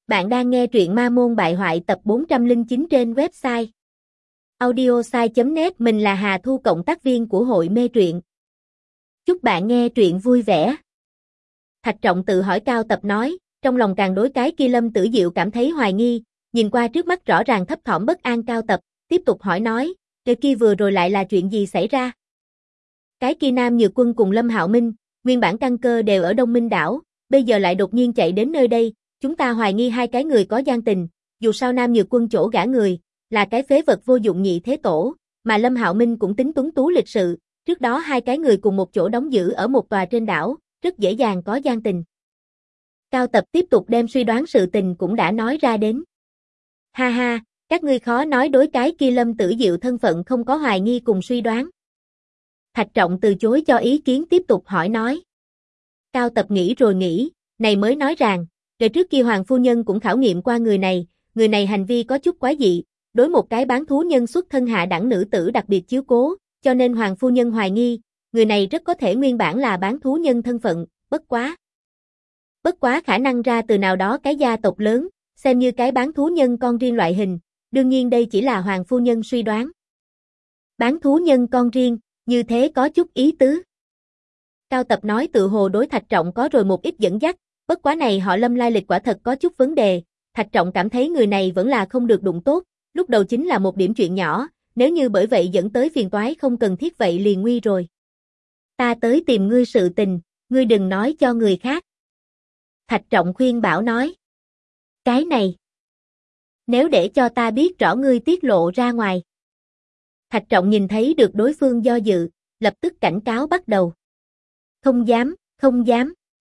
Bạn đang nghe truyện Ma Môn Bại Hoại tập 409 trên website audiosai.net. Mình là Hà Thu, cộng tác viên của hội mê truyện. Chúc bạn nghe truyện vui vẻ. Thạch Trọng tự hỏi, Cao Tập nói, trong lòng càng đối cái kia Lâm Tử Diệu cảm thấy hoài nghi, nhìn qua trước mắt rõ ràng thấp thỏm bất an. Cao Tập tiếp tục hỏi nói, cái kia vừa rồi lại là chuyện gì xảy ra? Cái kia Nam Nhược Quân cùng Lâm Hạo Minh, nguyên bản căn cơ đều ở Đông Minh đảo, bây giờ lại đột nhiên chạy đến nơi đây. Chúng ta hoài nghi hai cái người có gian tình, dù sao Nam Nhược Quân chỗ gả người, là cái phế vật vô dụng nhị thế tổ, mà Lâm Hạo Minh cũng tính tuấn tú lịch sự, trước đó hai cái người cùng một chỗ đóng giữ ở một tòa trên đảo, rất dễ dàng có gian tình. Cao Tập tiếp tục đem suy đoán sự tình cũng đã nói ra đến. Ha ha, các ngươi khó nói đối cái kia Lâm Tử Diệu thân phận không có hoài nghi cùng suy đoán. Thạch Trọng từ chối cho ý kiến, tiếp tục hỏi nói. Cao Tập nghĩ rồi nghĩ, này mới nói rằng, rồi trước kia Hoàng phu nhân cũng khảo nghiệm qua người này hành vi có chút quái dị, đối một cái bán thú nhân xuất thân hạ đẳng nữ tử đặc biệt chiếu cố, cho nên Hoàng phu nhân hoài nghi, người này rất có thể nguyên bản là bán thú nhân thân phận, bất quá khả năng ra từ nào đó cái gia tộc lớn, xem như cái bán thú nhân con riêng loại hình, đương nhiên đây chỉ là Hoàng phu nhân suy đoán. Bán thú nhân con riêng, như thế có chút ý tứ. Cao Tập nói tự hồ đối Thạch Trọng có rồi một ít dẫn dắt, bất quá này họ Lâm lai lịch quả thật có chút vấn đề, Thạch Trọng cảm thấy người này vẫn là không được đụng tốt, lúc đầu chính là một điểm chuyện nhỏ, nếu như bởi vậy dẫn tới phiền toái không cần thiết vậy liền nguy rồi. Ta tới tìm ngươi sự tình, ngươi đừng nói cho người khác. Thạch Trọng khuyên bảo nói. Cái này, nếu để cho ta biết rõ ngươi tiết lộ ra ngoài. Thạch Trọng nhìn thấy được đối phương do dự, lập tức cảnh cáo bắt đầu. Không dám, không dám.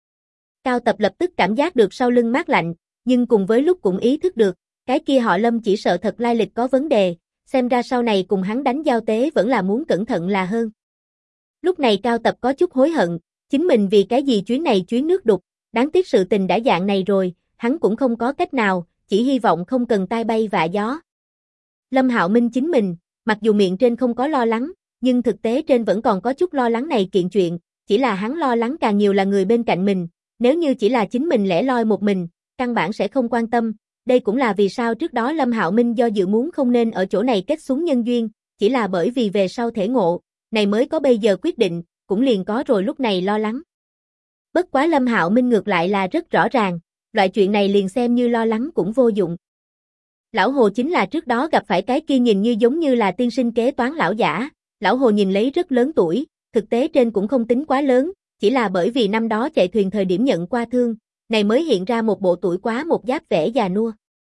Cao Tập lập tức cảm giác được sau lưng mát lạnh, nhưng cùng với lúc cũng ý thức được, cái kia họ Lâm chỉ sợ thật lai lịch có vấn đề, xem ra sau này cùng hắn đánh giao tế vẫn là muốn cẩn thận là hơn. Lúc này Cao Tập có chút hối hận, chính mình vì cái gì chuyến này chuyến nước đục, đáng tiếc sự tình đã dạng này rồi, hắn cũng không có cách nào, chỉ hy vọng không cần tai bay vạ gió. Lâm Hạo Minh chính mình, mặc dù miệng trên không có lo lắng, nhưng thực tế trên vẫn còn có chút lo lắng này kiện chuyện, chỉ là hắn lo lắng càng nhiều là người bên cạnh mình. Nếu như chỉ là chính mình lẻ loi một mình, căn bản sẽ không quan tâm, đây cũng là vì sao trước đó Lâm Hạo Minh do dự muốn không nên ở chỗ này kết xuống nhân duyên, chỉ là bởi vì về sau thể ngộ, này mới có bây giờ quyết định, cũng liền có rồi lúc này lo lắng. Bất quá Lâm Hạo Minh ngược lại là rất rõ ràng, loại chuyện này liền xem như lo lắng cũng vô dụng. Lão Hồ chính là trước đó gặp phải cái kia nhìn như giống như là tiên sinh kế toán lão giả, Lão Hồ nhìn lấy rất lớn tuổi, thực tế trên cũng không tính quá lớn, chỉ là bởi vì năm đó chạy thuyền thời điểm nhận qua thương, này mới hiện ra một bộ tuổi quá một giáp vẻ già nua.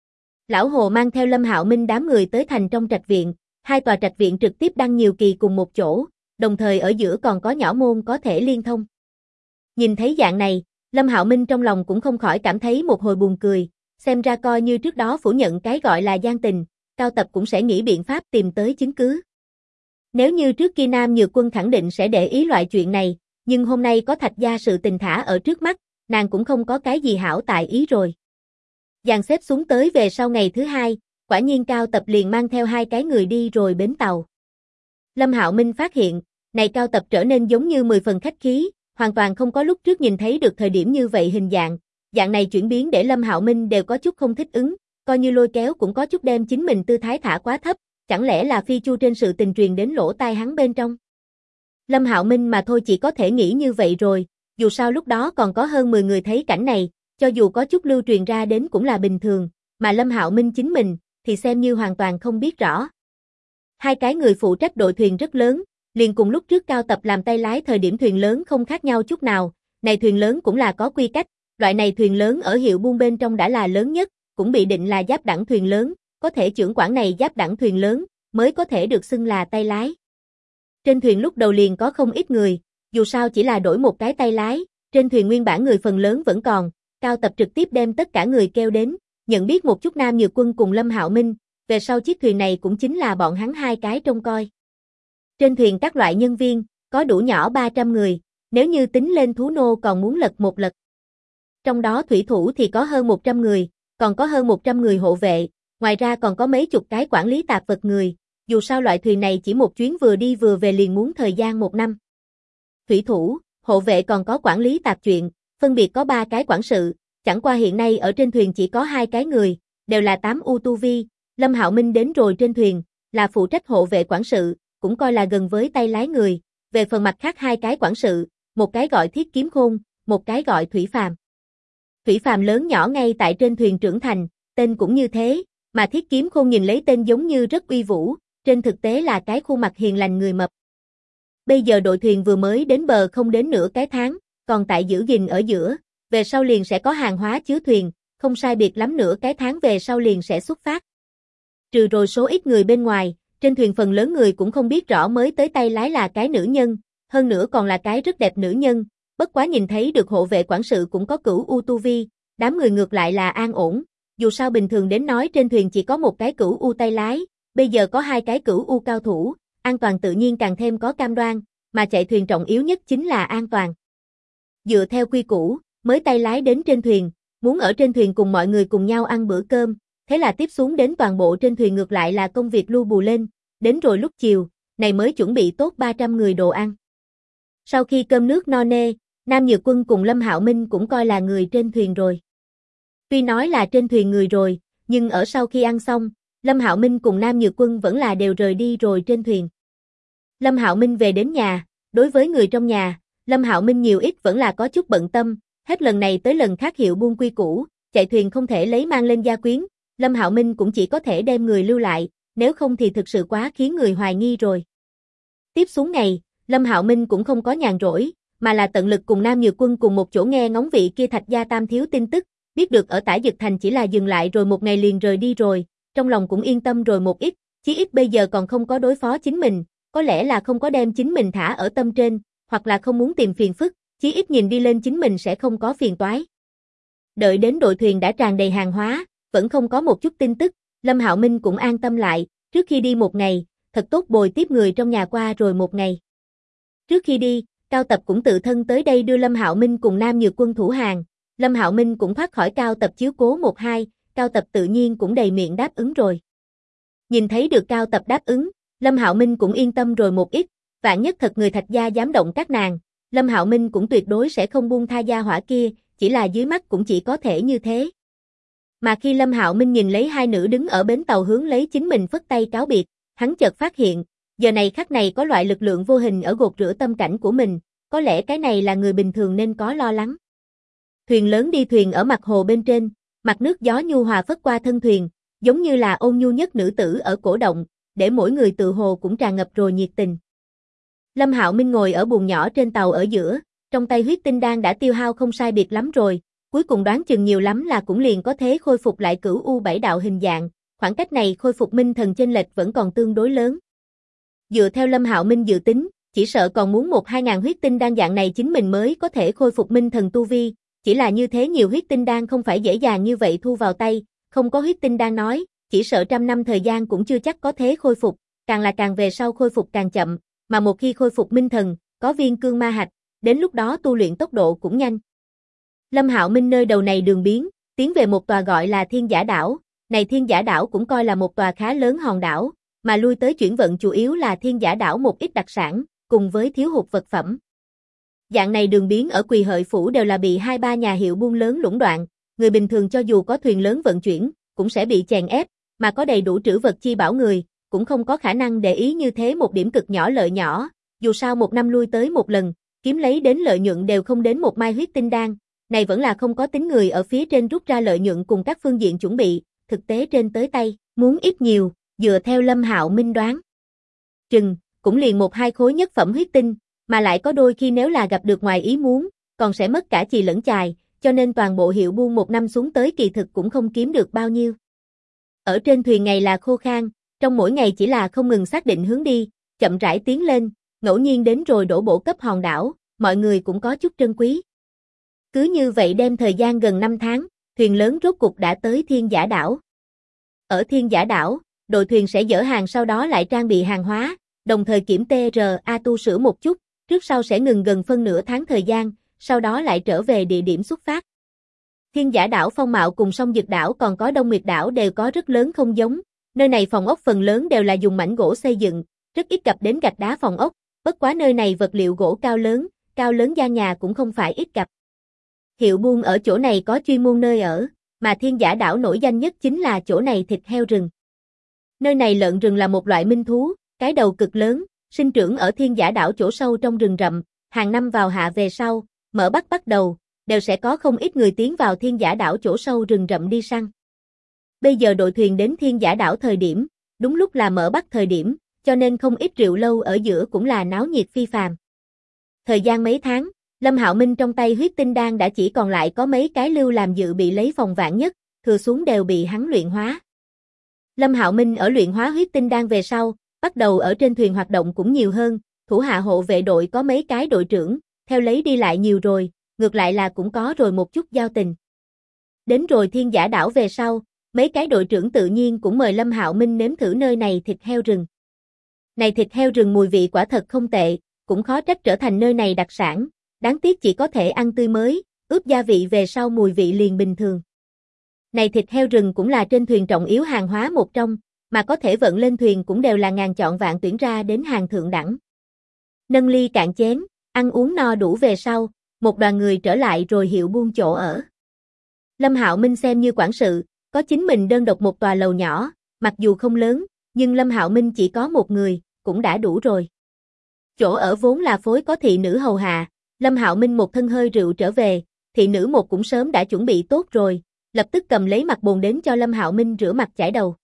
Lão Hồ mang theo Lâm Hạo Minh đám người tới thành trong trạch viện, hai tòa trạch viện trực tiếp đăng nhiều kỳ cùng một chỗ, đồng thời ở giữa còn có nhỏ môn có thể liên thông. Nhìn thấy dạng này, Lâm Hạo Minh trong lòng cũng không khỏi cảm thấy một hồi buồn cười, xem ra coi như trước đó phủ nhận cái gọi là gian tình, Cao Tập cũng sẽ nghĩ biện pháp tìm tới chứng cứ. Nếu như trước kia Nam Nhược Quân khẳng định sẽ để ý loại chuyện này, nhưng hôm nay có Thạch gia sự tình thả ở trước mắt, nàng cũng không có cái gì hảo tại ý rồi. Dàn xếp xuống tới về sau ngày thứ hai, quả nhiên Cao Tập liền mang theo hai cái người đi rồi bến tàu. Lâm Hạo Minh phát hiện, này Cao Tập trở nên giống như 10 phần khách khí, hoàn toàn không có lúc trước nhìn thấy được thời điểm như vậy hình dạng. Dạng này chuyển biến để Lâm Hạo Minh đều có chút không thích ứng, coi như lôi kéo cũng có chút đem chính mình tư thái thả quá thấp, chẳng lẽ là phi chu trên sự tình truyền đến lỗ tai hắn bên trong. Lâm Hạo Minh mà thôi chỉ có thể nghĩ như vậy rồi, dù sao lúc đó còn có hơn 10 người thấy cảnh này, cho dù có chút lưu truyền ra đến cũng là bình thường, mà Lâm Hạo Minh chính mình, thì xem như hoàn toàn không biết rõ. Hai cái người phụ trách đội thuyền rất lớn, liền cùng lúc trước Cao Tập làm tay lái thời điểm thuyền lớn không khác nhau chút nào, này thuyền lớn cũng là có quy cách, loại này thuyền lớn ở hiệu buôn bên trong đã là lớn nhất, cũng bị định là giáp đẳng thuyền lớn, có thể chưởng quản này giáp đẳng thuyền lớn, mới có thể được xưng là tay lái. Trên thuyền lúc đầu liền có không ít người, dù sao chỉ là đổi một cái tay lái, trên thuyền nguyên bản người phần lớn vẫn còn, Cao Tập trực tiếp đem tất cả người kêu đến, nhận biết một chút Nam Nhược Quân cùng Lâm Hạo Minh, về sau chiếc thuyền này cũng chính là bọn hắn hai cái trông coi. Trên thuyền các loại nhân viên, có đủ nhỏ 300 người, nếu như tính lên thú nô còn muốn lật một lật. Trong đó thủy thủ thì có hơn 100 người, còn có hơn 100 người hộ vệ, ngoài ra còn có mấy chục cái quản lý tạp vật người, dù sao loại thuyền này chỉ một chuyến vừa đi vừa về liền muốn thời gian 1 năm. Thủy thủ, hộ vệ còn có quản lý tạp chuyện, phân biệt có 3 cái quản sự, chẳng qua hiện nay ở trên thuyền chỉ có 2 cái người, đều là 8 U tu vi, Lâm Hạo Minh đến rồi trên thuyền, là phụ trách hộ vệ quản sự, cũng coi là gần với tay lái người, về phần mặt khác 2 cái quản sự, một cái gọi Thiết Kiếm Khôn, một cái gọi Thủy Phàm. Thủy Phàm lớn nhỏ ngay tại trên thuyền trưởng thành, tên cũng như thế, mà Thiết Kiếm Khôn nhìn lấy tên giống như rất uy vũ, trên thực tế là cái khuôn mặt hiền lành người mập. Bây giờ đội thuyền vừa mới đến bờ không đến nửa cái tháng, còn tại giữ gìn ở giữa, về sau liền sẽ có hàng hóa chứa thuyền, không sai biệt lắm nửa cái tháng về sau liền sẽ xuất phát. Trừ rồi số ít người bên ngoài, trên thuyền phần lớn người cũng không biết rõ mới tới tay lái là cái nữ nhân, hơn nữa còn là cái rất đẹp nữ nhân, bất quá nhìn thấy được hộ vệ quản sự cũng có cửu U tu vi, đám người ngược lại là an ổn, dù sao bình thường đến nói trên thuyền chỉ có một cái cửu U tay lái, bây giờ có 2 cái cửu U cao thủ, an toàn tự nhiên càng thêm có cam đoan, mà chạy thuyền trọng yếu nhất chính là an toàn. Dựa theo quy củ, mới tay lái đến trên thuyền, muốn ở trên thuyền cùng mọi người cùng nhau ăn bữa cơm, thế là tiếp xuống đến toàn bộ trên thuyền ngược lại là công việc lu bù lên, đến rồi lúc chiều, này mới chuẩn bị tốt 300 người đồ ăn. Sau khi cơm nước no nê, Nam Nhược Quân cùng Lâm Hạo Minh cũng coi là người trên thuyền rồi. Tuy nói là trên thuyền người rồi, nhưng ở sau khi ăn xong, Lâm Hạo Minh cùng Nam Nhược Quân vẫn là đều rời đi rồi trên thuyền. Lâm Hạo Minh về đến nhà, đối với người trong nhà, Lâm Hạo Minh nhiều ít vẫn là có chút bận tâm, hết lần này tới lần khác hiệu buôn quy củ, chạy thuyền không thể lấy mang lên gia quyến, Lâm Hạo Minh cũng chỉ có thể đem người lưu lại, nếu không thì thực sự quá khiến người hoài nghi rồi. Tiếp xuống ngày, Lâm Hạo Minh cũng không có nhàn rỗi, mà là tận lực cùng Nam Nhược Quân cùng một chỗ nghe ngóng vị kia Thạch Gia Tam thiếu tin tức, biết được ở Tả Dực Thành chỉ là dừng lại rồi một ngày liền rời đi rồi, trong lòng cũng yên tâm rồi một ít, chí ít bây giờ còn không có đối phó chính mình, có lẽ là không có đem chính mình thả ở tâm trên, hoặc là không muốn tìm phiền phức, chí ít nhìn đi lên chính mình sẽ không có phiền toái. Đợi đến đội thuyền đã tràn đầy hàng hóa, vẫn không có một chút tin tức, Lâm Hạo Minh cũng an tâm lại, trước khi đi một ngày, thật tốt bồi tiếp người trong nhà qua rồi một ngày. Trước khi đi, Cao Tập cũng tự thân tới đây đưa Lâm Hạo Minh cùng Nam Nhược Quân thủ hàng, Lâm Hạo Minh cũng thoát khỏi Cao Tập chiếu cố 1-2, Cao Tập tự nhiên cũng đầy miệng đáp ứng rồi. Nhìn thấy được Cao Tập đáp ứng, Lâm Hạo Minh cũng yên tâm rồi một ít, vạn nhất thật người Thạch Gia dám động các nàng, Lâm Hạo Minh cũng tuyệt đối sẽ không buông tha gia hỏa kia, chỉ là dưới mắt cũng chỉ có thể như thế. Mà khi Lâm Hạo Minh nhìn lấy 2 nữ đứng ở bến tàu hướng lấy chính mình phất tay cáo biệt, hắn chợt phát hiện, giờ này khắc này có loại lực lượng vô hình ở gột rửa tâm cảnh của mình, có lẽ cái này là người bình thường nên có lo lắng. Thuyền lớn đi thuyền ở mặt hồ bên trên, mặt nước gió nhu hòa phất qua thân thuyền, giống như là ôn nhu nhất nữ tử ở cổ động, để mỗi người tự hồ cũng tràn ngập rồi nhiệt tình. Lâm Hạo Minh ngồi ở buồng nhỏ trên tàu ở giữa, trong tay huyết tinh đan đã tiêu hao không sai biệt lắm rồi, cuối cùng đoán chừng nhiều lắm là cũng liền có thế khôi phục lại cửu U7 đạo hình dạng, khoảng cách này khôi phục minh thần chênh lệch vẫn còn tương đối lớn. Dựa theo Lâm Hạo Minh dự tính, chỉ sợ còn muốn 1-2 ngàn huyết tinh đan dạng này chính mình mới có thể khôi phục minh thần tu vi, chỉ là như thế nhiều huyết tinh đan không phải dễ dàng như vậy thu vào tay, không có huyết tinh đan nói, chỉ sợ 100 năm thời gian cũng chưa chắc có thế khôi phục, càng là càng về sau khôi phục càng chậm, mà một khi khôi phục minh thần, có viên cương ma hạch, đến lúc đó tu luyện tốc độ cũng nhanh. Lâm Hạo Minh nơi đầu này đường biến, tiến về một tòa gọi là Thiên Giả Đảo, này Thiên Giả Đảo cũng coi là một tòa khá lớn hòn đảo, mà lui tới chuyển vận chủ yếu là Thiên Giả Đảo một ít đặc sản, cùng với thiếu hụt vật phẩm. Dạng này đường biến ở Quỳ Hợi Phủ đều là bị 2-3 nhà hiệu buôn lớn lũng đoạn, người bình thường cho dù có thuyền lớn vận chuyển, cũng sẽ bị chèn ép, mà có đầy đủ trữ vật chi bảo người, cũng không có khả năng để ý như thế một điểm cực nhỏ lợi nhỏ, dù sao một năm lui tới một lần, kiếm lấy đến lợi nhuận đều không đến một mai huyết tinh đan, này vẫn là không có tính người ở phía trên rút ra lợi nhuận cùng các phương diện chuẩn bị, thực tế trên tới tay, muốn ít nhiều, dựa theo Lâm Hạo Minh đoán. Cũng liền 1-2 khối nhất phẩm huyết tinh, mà lại có đôi khi nếu là gặp được ngoài ý muốn, còn sẽ mất cả chì lẫn chài, cho nên toàn bộ hiệu buôn một năm xuống tới kỳ thực cũng không kiếm được bao nhiêu. Ở trên thuyền ngày là khô khan, trong mỗi ngày chỉ là không ngừng xác định hướng đi, chậm rãi tiến lên, ngẫu nhiên đến rồi đổ bộ cấp hòn đảo, mọi người cũng có chút trân quý. Cứ như vậy đem thời gian gần 5 tháng, thuyền lớn rốt cục đã tới Thiên Giả Đảo. Ở Thiên Giả Đảo, đội thuyền sẽ dỡ hàng sau đó lại trang bị hàng hóa, đồng thời kiểm TRA tu sửa một chút, trước sau sẽ ngừng gần phân nửa tháng thời gian, sau đó lại trở về địa điểm xuất phát. Thiên Giả Đảo phong mạo cùng Song Dực Đảo còn có Đông Nguyệt Đảo đều có rất lớn không giống, nơi này phòng ốc phần lớn đều là dùng mảnh gỗ xây dựng, rất ít gặp đến gạch đá phòng ốc, bất quá nơi này vật liệu gỗ cao lớn gian nhà cũng không phải ít gặp. Hiệu buôn ở chỗ này có chuyên môn nơi ở, mà Thiên Giả đảo nổi danh nhất chính là chỗ này thịt heo rừng. Nơi này lợn rừng là một loại minh thú, cái đầu cực lớn, sinh trưởng ở Thiên Giả đảo chỗ sâu trong rừng rậm, hàng năm vào hạ về sau, mở bắt đầu, đều sẽ có không ít người tiến vào Thiên Giả đảo chỗ sâu rừng rậm đi săn. Bây giờ đội thuyền đến Thiên Giả đảo thời điểm, đúng lúc là mở bắt thời điểm, cho nên không ít rượu lâu ở giữa cũng là náo nhiệt phi phàm. Thời gian mấy tháng, Lâm Hạo Minh trong tay huyết tinh đan đã chỉ còn lại có mấy cái lưu làm dự bị lấy phòng vạn nhất, thừa xuống đều bị hắn luyện hóa. Lâm Hạo Minh ở luyện hóa huyết tinh đan về sau, bắt đầu ở trên thuyền hoạt động cũng nhiều hơn, thủ hạ hộ vệ đội có mấy cái đội trưởng, theo lấy đi lại nhiều rồi, ngược lại là cũng có rồi một chút giao tình. Đến rồi Thiên Giả đảo về sau, mấy cái đội trưởng tự nhiên cũng mời Lâm Hạo Minh nếm thử nơi này thịt heo rừng. Này thịt heo rừng mùi vị quả thật không tệ, cũng khó trách trở thành nơi này đặc sản, đáng tiếc chỉ có thể ăn tươi mới, ướp gia vị về sau mùi vị liền bình thường. Này thịt heo rừng cũng là trên thuyền trọng yếu hàng hóa một trong, mà có thể vận lên thuyền cũng đều là ngàn chọn vạn tuyển ra đến hàng thượng đẳng. Nâng ly cạn chén, ăn uống no đủ về sau, một đoàn người trở lại rồi hiệu buôn chỗ ở. Lâm Hạo Minh xem như quản sự, có chính mình đơn độc một tòa lầu nhỏ, mặc dù không lớn, nhưng Lâm Hạo Minh chỉ có một người, cũng đã đủ rồi. Chỗ ở vốn là phối có thị nữ hầu hạ, Lâm Hạo Minh một thân hơi rượu trở về, thị nữ một cũng sớm đã chuẩn bị tốt rồi, lập tức cầm lấy mặt bồn đến cho Lâm Hạo Minh rửa mặt chải đầu.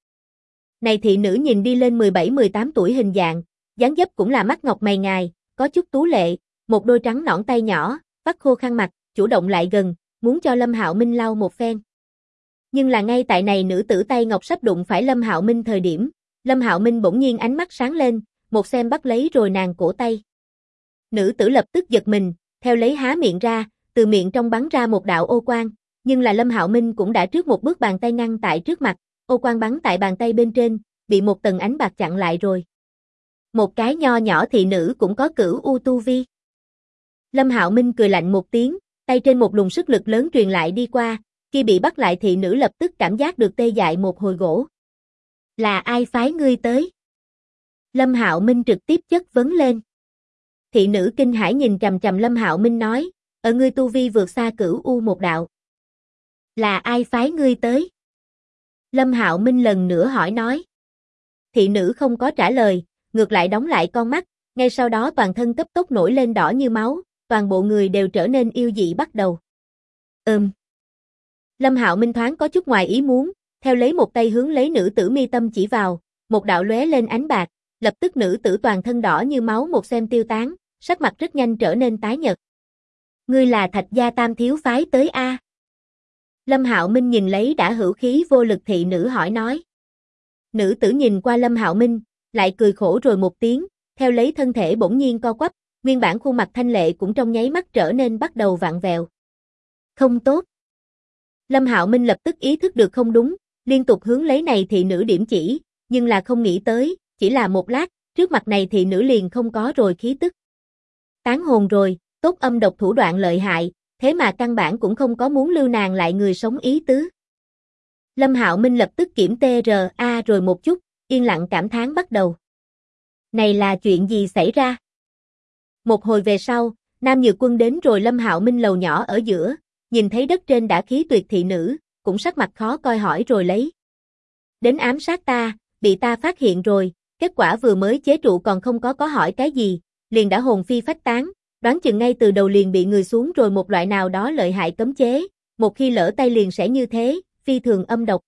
Này thị nữ nhìn đi lên 17-18 tuổi hình dạng, dáng dấp cũng là mắt ngọc mày ngài, có chút tú lệ, một đôi trắng nõn tay nhỏ, vắt khô khăn mặt, chủ động lại gần, muốn cho Lâm Hạo Minh lau một phen. Nhưng là ngay tại này nữ tử tay ngọc sắp đụng phải Lâm Hạo Minh thời điểm, Lâm Hạo Minh bỗng nhiên ánh mắt sáng lên, một xem bắt lấy rồi nàng cổ tay. Nữ tử lập tức giật mình, theo lấy há miệng ra, từ miệng trong bắn ra một đạo ô quang, nhưng là Lâm Hạo Minh cũng đã trước một bước bàn tay ngăn tại trước mặt, ô quang bắn tại bàn tay bên trên, bị một tầng ánh bạc chặn lại rồi. Một cái nho nhỏ thị nữ cũng có cửu u tu vi. Lâm Hạo Minh cười lạnh một tiếng, tay trên một luồng sức lực lớn truyền lại đi qua, khi bị bắt lại thị nữ lập tức cảm giác được tê dại một hồi gỗ. Là ai phái ngươi tới? Lâm Hạo Minh trực tiếp chất vấn lên. Thị nữ kinh hãi nhìn trầm trầm Lâm Hạo Minh nói, ở ngươi tu vi vượt xa cửu u một đạo. Là ai phái ngươi tới? Lâm Hạo Minh lần nữa hỏi nói. Thị nữ không có trả lời, ngược lại đóng lại con mắt, ngay sau đó toàn thân cấp tốc nổi lên đỏ như máu, toàn bộ người đều trở nên yêu dị bắt đầu. Lâm Hạo Minh thoáng có chút ngoài ý muốn, theo lấy một tay hướng lấy nữ tử mi tâm chỉ vào, một đạo lóe lên ánh bạc, lập tức nữ tử toàn thân đỏ như máu một xem tiêu tán, sắc mặt rất nhanh trở nên tái nhợt. Ngươi là Thạch gia tam thiếu phái tới a? Lâm Hạo Minh nhìn lấy đã hữu khí vô lực thị nữ hỏi nói. Nữ tử nhìn qua Lâm Hạo Minh, lại cười khổ rồi một tiếng, theo lấy thân thể bỗng nhiên co quắp, nguyên bản khuôn mặt thanh lệ cũng trong nháy mắt trở nên bắt đầu vặn vẹo. Không tốt. Lâm Hạo Minh lập tức ý thức được không đúng, liên tục hướng lấy này thị nữ điểm chỉ, nhưng là không nghĩ tới, chỉ là một lát, trước mặt này thị nữ liền không có rồi khí tức. Tán hồn rồi, tốt âm độc thủ đoạn lợi hại, thế mà căn bản cũng không có muốn lưu nàng lại người sống ý tứ. Lâm Hạo Minh lập tức kiểm TRA rồi một chút, yên lặng cảm thán bắt đầu. Này là chuyện gì xảy ra? Một hồi về sau, Nam Nhược Quân đến rồi Lâm Hạo Minh lầu nhỏ ở giữa, nhìn thấy đất trên đã khí tuyệt thị nữ, cũng sắc mặt khó coi hỏi rồi lấy. Đến ám sát ta, bị ta phát hiện rồi, kết quả vừa mới chế trụ còn không có hỏi cái gì, liền đã hồn phi phách tán, đoán chừng ngay từ đầu liền bị người xuống rồi một loại nào đó lợi hại cấm chế, một khi lỡ tay liền sẽ như thế, phi thường âm độc.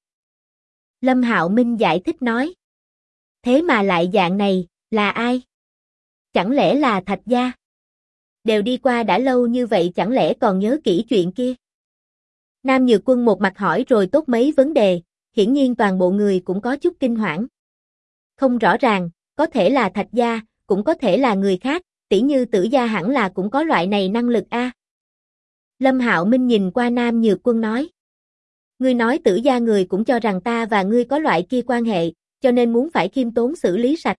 Lâm Hạo Minh giải thích nói. Thế mà lại dạng này, là ai? Chẳng lẽ là Thạch gia? Đều đi qua đã lâu như vậy chẳng lẽ còn nhớ kỹ chuyện kia? Nam Nhược Quân một mặt hỏi rồi tốt mấy vấn đề, hiển nhiên toàn bộ người cũng có chút kinh hoảng. Không rõ ràng, có thể là Thạch gia, cũng có thể là người khác, tỉ như Tử gia hẳn là cũng có loại này năng lực a. Lâm Hạo Minh nhìn qua Nam Nhược Quân nói. Ngươi nói Tử gia người cũng cho rằng ta và ngươi có loại kia quan hệ, cho nên muốn phải khiêm tốn xử lý sạch.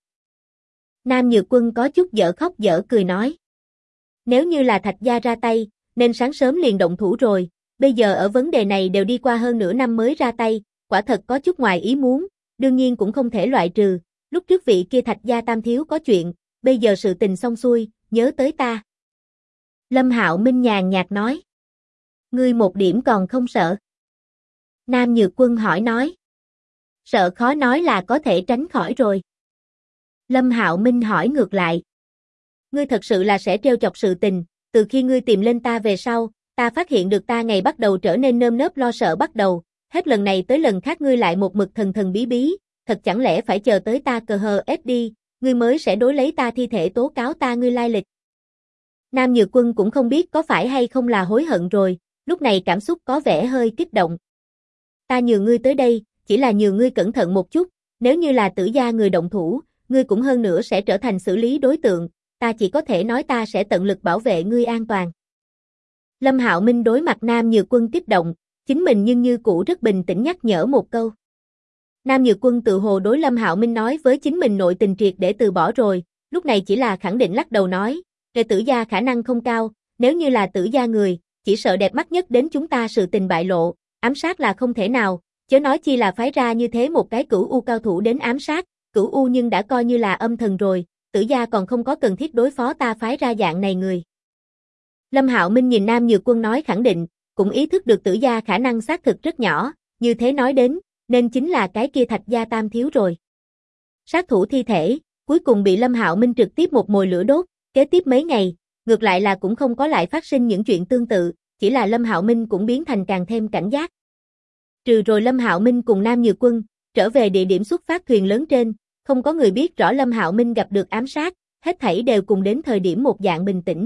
Nam Nhược Quân có chút dở khóc dở cười nói. Nếu như là Thạch gia ra tay, nên sáng sớm liền động thủ rồi, bây giờ ở vấn đề này đều đi qua hơn nửa năm mới ra tay, quả thật có chút ngoài ý muốn, đương nhiên cũng không thể loại trừ, lúc trước vị kia Thạch gia tam thiếu có chuyện, bây giờ sự tình xong xuôi, nhớ tới ta. Lâm Hạo Minh nhàn nhạt nói. Ngươi một điểm còn không sợ? Nam Nhược Quân hỏi nói. Sợ khó nói là có thể tránh khỏi rồi. Lâm Hạo Minh hỏi ngược lại. Ngươi thật sự là sẽ trêu chọc sự tình, từ khi ngươi tìm lên ta về sau, ta phát hiện được ta ngày bắt đầu trở nên nơm nớp lo sợ bắt đầu, hết lần này tới lần khác ngươi lại một mực thần thần bí bí, thật chẳng lẽ phải chờ tới ta cờ hờ ép đi, ngươi mới sẽ đối lấy ta thi thể tố cáo ta ngươi lai lịch. Nam Nhược Quân cũng không biết có phải hay không là hối hận rồi, lúc này cảm xúc có vẻ hơi kích động. Ta nhường ngươi tới đây, chỉ là nhường ngươi cẩn thận một chút, nếu như là Tử gia người động thủ, ngươi cũng hơn nữa sẽ trở thành xử lý đối tượng, ta chỉ có thể nói ta sẽ tận lực bảo vệ ngươi an toàn. Lâm Hạo Minh đối mặt Nam Nhược Quân kích động, chính mình nhưng như cũ rất bình tĩnh nhắc nhở một câu. Nam Nhược Quân tự hồ đối Lâm Hạo Minh nói với chính mình nội tình triệt để từ bỏ rồi, lúc này chỉ là khẳng định lắc đầu nói, về Tử gia khả năng không cao, nếu như là Tử gia người, chỉ sợ đẹp mắt nhất đến chúng ta sự tình bại lộ, ám sát là không thể nào, chớ nói chi là phái ra như thế một cái Cửu U cao thủ đến ám sát, Cửu U nhưng đã coi như là âm thần rồi, Tử gia còn không có cần thiết đối phó ta phái ra dạng này người. Lâm Hạo Minh nhìn Nam Nhược Quân nói khẳng định, cũng ý thức được Tử gia khả năng xác thực rất nhỏ, như thế nói đến, nên chính là cái kia Thạch gia tam thiếu rồi. Sát thủ thi thể, cuối cùng bị Lâm Hạo Minh trực tiếp một mồi lửa đốt, kế tiếp mấy ngày, ngược lại là cũng không có lại phát sinh những chuyện tương tự, chỉ là Lâm Hạo Minh cũng biến thành càng thêm cảnh giác. Trừ rồi Lâm Hạo Minh cùng Nam Nhược Quân, trở về địa điểm xuất phát thuyền lớn trên, không có người biết rõ Lâm Hạo Minh gặp được ám sát, hết thảy đều cùng đến thời điểm một dạng bình tĩnh.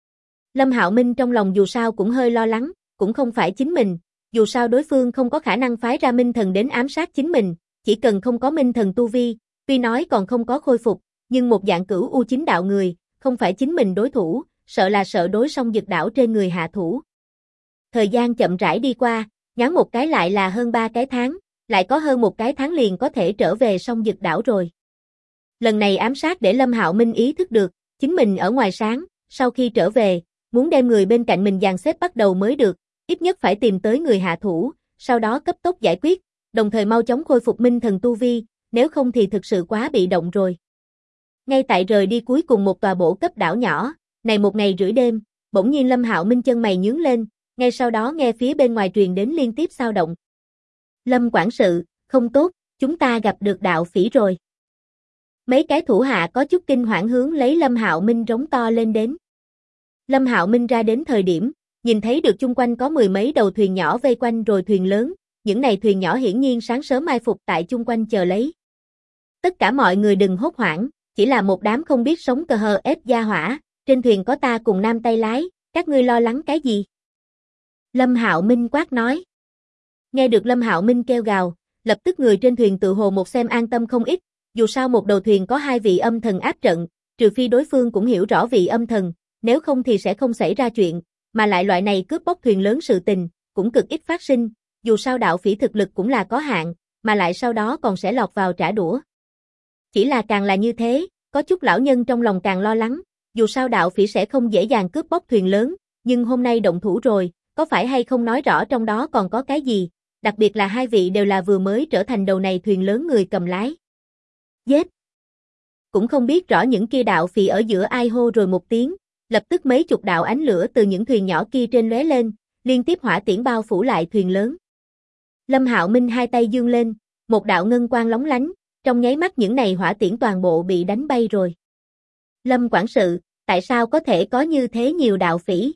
Lâm Hạo Minh trong lòng dù sao cũng hơi lo lắng, cũng không phải chính mình, dù sao đối phương không có khả năng phái ra minh thần đến ám sát chính mình, chỉ cần không có minh thần tu vi, tuy nói còn không có khôi phục, nhưng một dạng Cửu U chính đạo người, không phải chính mình đối thủ, sợ là sợ đối song Dực đảo trên người hạ thủ. Thời gian chậm rãi đi qua, nhoáng một cái lại là hơn 3 cái tháng, lại có hơn một cái tháng liền có thể trở về song Dực đảo rồi. Lần này ám sát để Lâm Hạo Minh ý thức được, chính mình ở ngoài sáng, sau khi trở về, muốn đem người bên cạnh mình dàn xếp bắt đầu mới được, ít nhất phải tìm tới người hạ thủ, sau đó cấp tốc giải quyết, đồng thời mau chóng khôi phục minh thần tu vi, nếu không thì thực sự quá bị động rồi. Ngay tại rời đi cuối cùng một tòa bổ cấp đảo nhỏ, này một ngày rưỡi đêm, bỗng nhiên Lâm Hạo Minh chân mày nhướng lên, ngay sau đó nghe phía bên ngoài truyền đến liên tiếp xao động. Lâm quản sự, không tốt, chúng ta gặp được đạo phỉ rồi. Mấy cái thủ hạ có chút kinh hoảng hướng lấy Lâm Hạo Minh rống to lên đến. Lâm Hạo Minh ra đến thời điểm, nhìn thấy được chung quanh có mười mấy đầu thuyền nhỏ vây quanh rồi thuyền lớn, những này thuyền nhỏ hiển nhiên sáng sớm mai phục tại chung quanh chờ lấy. Tất cả mọi người đừng hốt hoảng, chỉ là một đám không biết sống cờ hờ ép gia hỏa, trên thuyền có ta cùng nam tay lái, các ngươi lo lắng cái gì? Lâm Hạo Minh quát nói. Nghe được Lâm Hạo Minh kêu gào, lập tức người trên thuyền tự hồ một xem an tâm không ít, dù sao một đầu thuyền có hai vị âm thần áp trận, trừ phi đối phương cũng hiểu rõ vị âm thần, nếu không thì sẽ không xảy ra chuyện, mà lại loại này cướp bóc thuyền lớn sự tình, cũng cực ít phát sinh, dù sao đạo phỉ thực lực cũng là có hạn, mà lại sau đó còn sẽ lọt vào trả đũa. Chỉ là càng là như thế, có chút lão nhân trong lòng càng lo lắng, dù sao đạo phỉ sẽ không dễ dàng cướp bóc thuyền lớn, nhưng hôm nay động thủ rồi, có phải hay không nói rõ trong đó còn có cái gì, đặc biệt là hai vị đều là vừa mới trở thành đầu này thuyền lớn người cầm lái. Giết! Cũng không biết rõ những kia đạo phỉ ở giữa ai hô rồi một tiếng, lập tức mấy chục đạo ánh lửa từ những thuyền nhỏ kia trên lóe lên, liên tiếp hỏa tiễn bao phủ lại thuyền lớn. Lâm Hạo Minh hai tay giương lên, một đạo ngân quang lóng lánh, trong nháy mắt những này hỏa tiễn toàn bộ bị đánh bay rồi. Lâm quản sự, tại sao có thể có như thế nhiều đạo phỉ?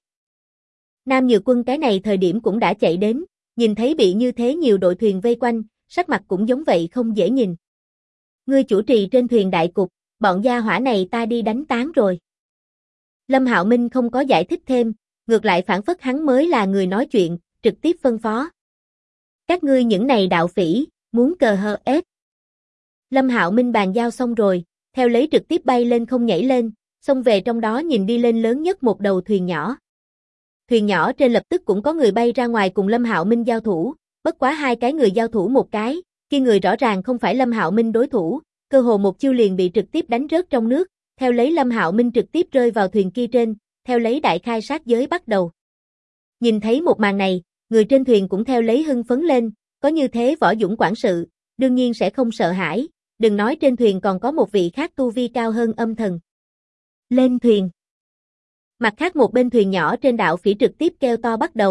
Nam Nhược Quân cái này thời điểm cũng đã chạy đến, nhìn thấy bị như thế nhiều đội thuyền vây quanh, sắc mặt cũng giống vậy không dễ nhìn. Ngươi chủ trì trên thuyền đại cục, bọn gia hỏa này ta đi đánh tán rồi. Lâm Hạo Minh không có giải thích thêm, ngược lại phản phất hắn mới là người nói chuyện, trực tiếp phân phó. Các ngươi những này đạo phỉ, muốn cờ hờ ép. Lâm Hạo Minh bàn giao xong rồi, theo lấy trực tiếp bay lên không nhảy lên, xông về trong đó nhìn đi lên lớn nhất một đầu thuyền nhỏ. Thuyền nhỏ trên lập tức cũng có người bay ra ngoài cùng Lâm Hạo Minh giao thủ, bất quá hai cái người giao thủ một cái, kia người rõ ràng không phải Lâm Hạo Minh đối thủ, cơ hồ một chiêu liền bị trực tiếp đánh rớt trong nước, theo lấy Lâm Hạo Minh trực tiếp rơi vào thuyền kia trên, theo lấy đại khai sát giới bắt đầu. Nhìn thấy một màn này, người trên thuyền cũng theo lấy hưng phấn lên, có như thế võ dũng quản sự, đương nhiên sẽ không sợ hãi, đừng nói trên thuyền còn có một vị khác tu vi cao hơn âm thần. Lên thuyền. Mặt khác một bên thuyền nhỏ trên đạo phỉ trực tiếp kêu to bắt đầu,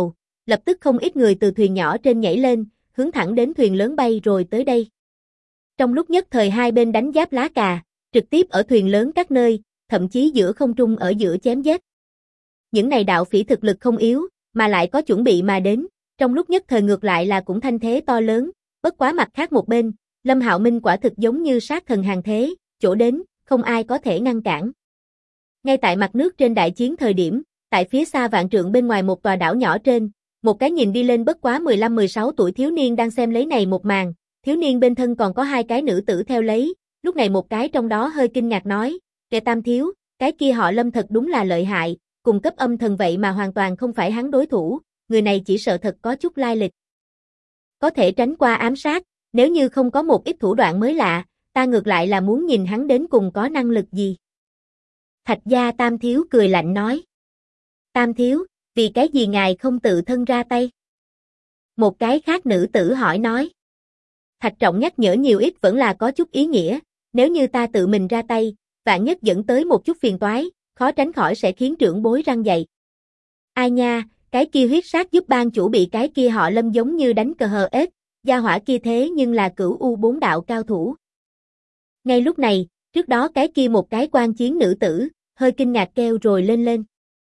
lập tức không ít người từ thuyền nhỏ trên nhảy lên, hướng thẳng đến thuyền lớn bay rồi tới đây. Trong lúc nhất thời hai bên đánh giáp lá cà, trực tiếp ở thuyền lớn các nơi, thậm chí giữa không trung ở giữa chém giết. Những này đạo phỉ thực lực không yếu, mà lại có chuẩn bị mà đến, trong lúc nhất thời ngược lại là cũng thanh thế to lớn, bất quá mặt khác một bên, Lâm Hạo Minh quả thực giống như sát thần hàng thế, chỗ đến, không ai có thể ngăn cản. Ngay tại mặt nước trên đại chiến thời điểm, tại phía xa vạn trượng bên ngoài một tòa đảo nhỏ trên, một cái nhìn đi lên bất quá 15-16 tuổi thiếu niên đang xem lấy này một màn, thiếu niên bên thân còn có hai cái nữ tử theo lấy, lúc này một cái trong đó hơi kinh ngạc nói, kẻ Tam thiếu, cái kia họ Lâm thật đúng là lợi hại, cùng cấp âm thần vậy mà hoàn toàn không phải hắn đối thủ, người này chỉ sợ thật có chút lai lịch. Có thể tránh qua ám sát, nếu như không có một ít thủ đoạn mới lạ, ta ngược lại là muốn nhìn hắn đến cùng có năng lực gì. Thạch gia Tam thiếu cười lạnh nói. Tam thiếu, vì cái gì ngài không tự thân ra tay? Một cái khác nữ tử hỏi nói. Thạch Trọng nhắc nhở nhiều ít vẫn là có chút ý nghĩa, nếu như ta tự mình ra tay, vạn nhất dẫn tới một chút phiền toái, khó tránh khỏi sẽ khiến trưởng bối răng dậy. Ai nha, cái kia huyết sát giúp ban chủ bị cái kia họ Lâm giống như đánh cờ hờ ếch, gia hỏa kia thế nhưng là cửu U bốn đạo cao thủ. Ngay lúc này, trước đó cái kia một cái quan chiến nữ tử, hơi kinh ngạc kêu rồi lên.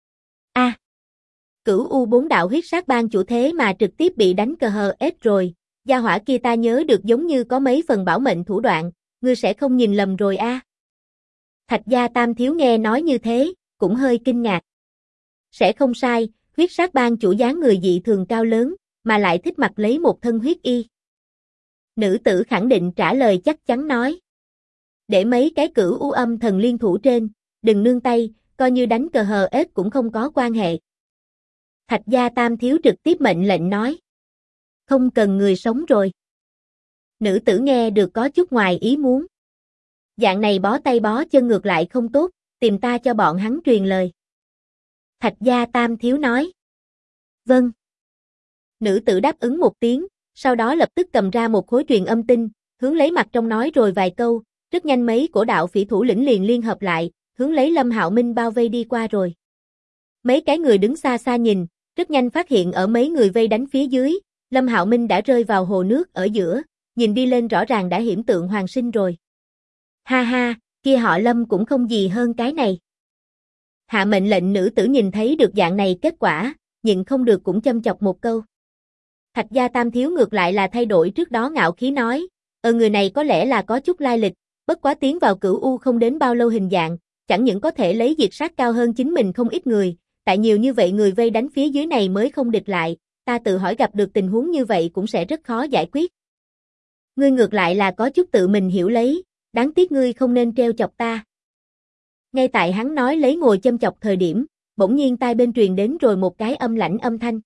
Cửu U bốn đạo huyết sát ban chủ thế mà trực tiếp bị đánh cờ hờ ếch rồi, gia hỏa kia ta nhớ được giống như có mấy phần bảo mệnh thủ đoạn, ngươi sẽ không nhìn lầm rồi a. Thạch gia Tam thiếu nghe nói như thế, cũng hơi kinh ngạc. Sẽ không sai, huyết sát ban chủ dáng người dị thường cao lớn, mà lại thích mặc lấy một thân huyết y. Nữ tử khẳng định trả lời chắc chắn nói. Để mấy cái cửu U âm thần liên thủ trên, đừng nương tay, coi như đánh cờ hờ ếch cũng không có quan hệ. Thạch gia Tam thiếu trực tiếp mệnh lệnh nói. Không cần người sống rồi. Nữ tử nghe được có chút ngoài ý muốn. Dạng này bó tay bó chân ngược lại không tốt, tìm ta cho bọn hắn truyền lời. Thạch gia Tam thiếu nói. Vâng. Nữ tử đáp ứng một tiếng, sau đó lập tức cầm ra một khối truyền âm tinh, hướng lấy mặt trong nói rồi vài câu, rất nhanh mấy cổ đạo phỉ thủ lĩnh liền liên hợp lại, hướng lấy Lâm Hạo Minh bao vây đi qua rồi. Mấy cái người đứng xa xa nhìn, rất nhanh phát hiện ở mấy người vây đánh phía dưới, Lâm Hạo Minh đã rơi vào hồ nước ở giữa, nhìn đi lên rõ ràng đã hiểm tượng hoàn sinh rồi. Ha ha, kia họ Lâm cũng không gì hơn cái này. Hạ mệnh lệnh nữ tử nhìn thấy được dạng này kết quả, nhịn không được cũng châm chọc một câu. Thạch gia Tam thiếu ngược lại là thay đổi trước đó ngạo khí nói, người này có lẽ là có chút lai lịch, bất quá tiến vào cửu U không đến bao lâu hình dạng, chẳng những có thể lấy diệt sát cao hơn chính mình không ít người, tại nhiều như vậy người vây đánh phía dưới này mới không địch lại, ta tự hỏi gặp được tình huống như vậy cũng sẽ rất khó giải quyết. Ngươi ngược lại là có chút tự mình hiểu lấy, đáng tiếc ngươi không nên treo chọc ta. Ngay tại hắn nói lấy ngồi châm chọc thời điểm, bỗng nhiên tai bên truyền đến rồi một cái âm lãnh âm thanh.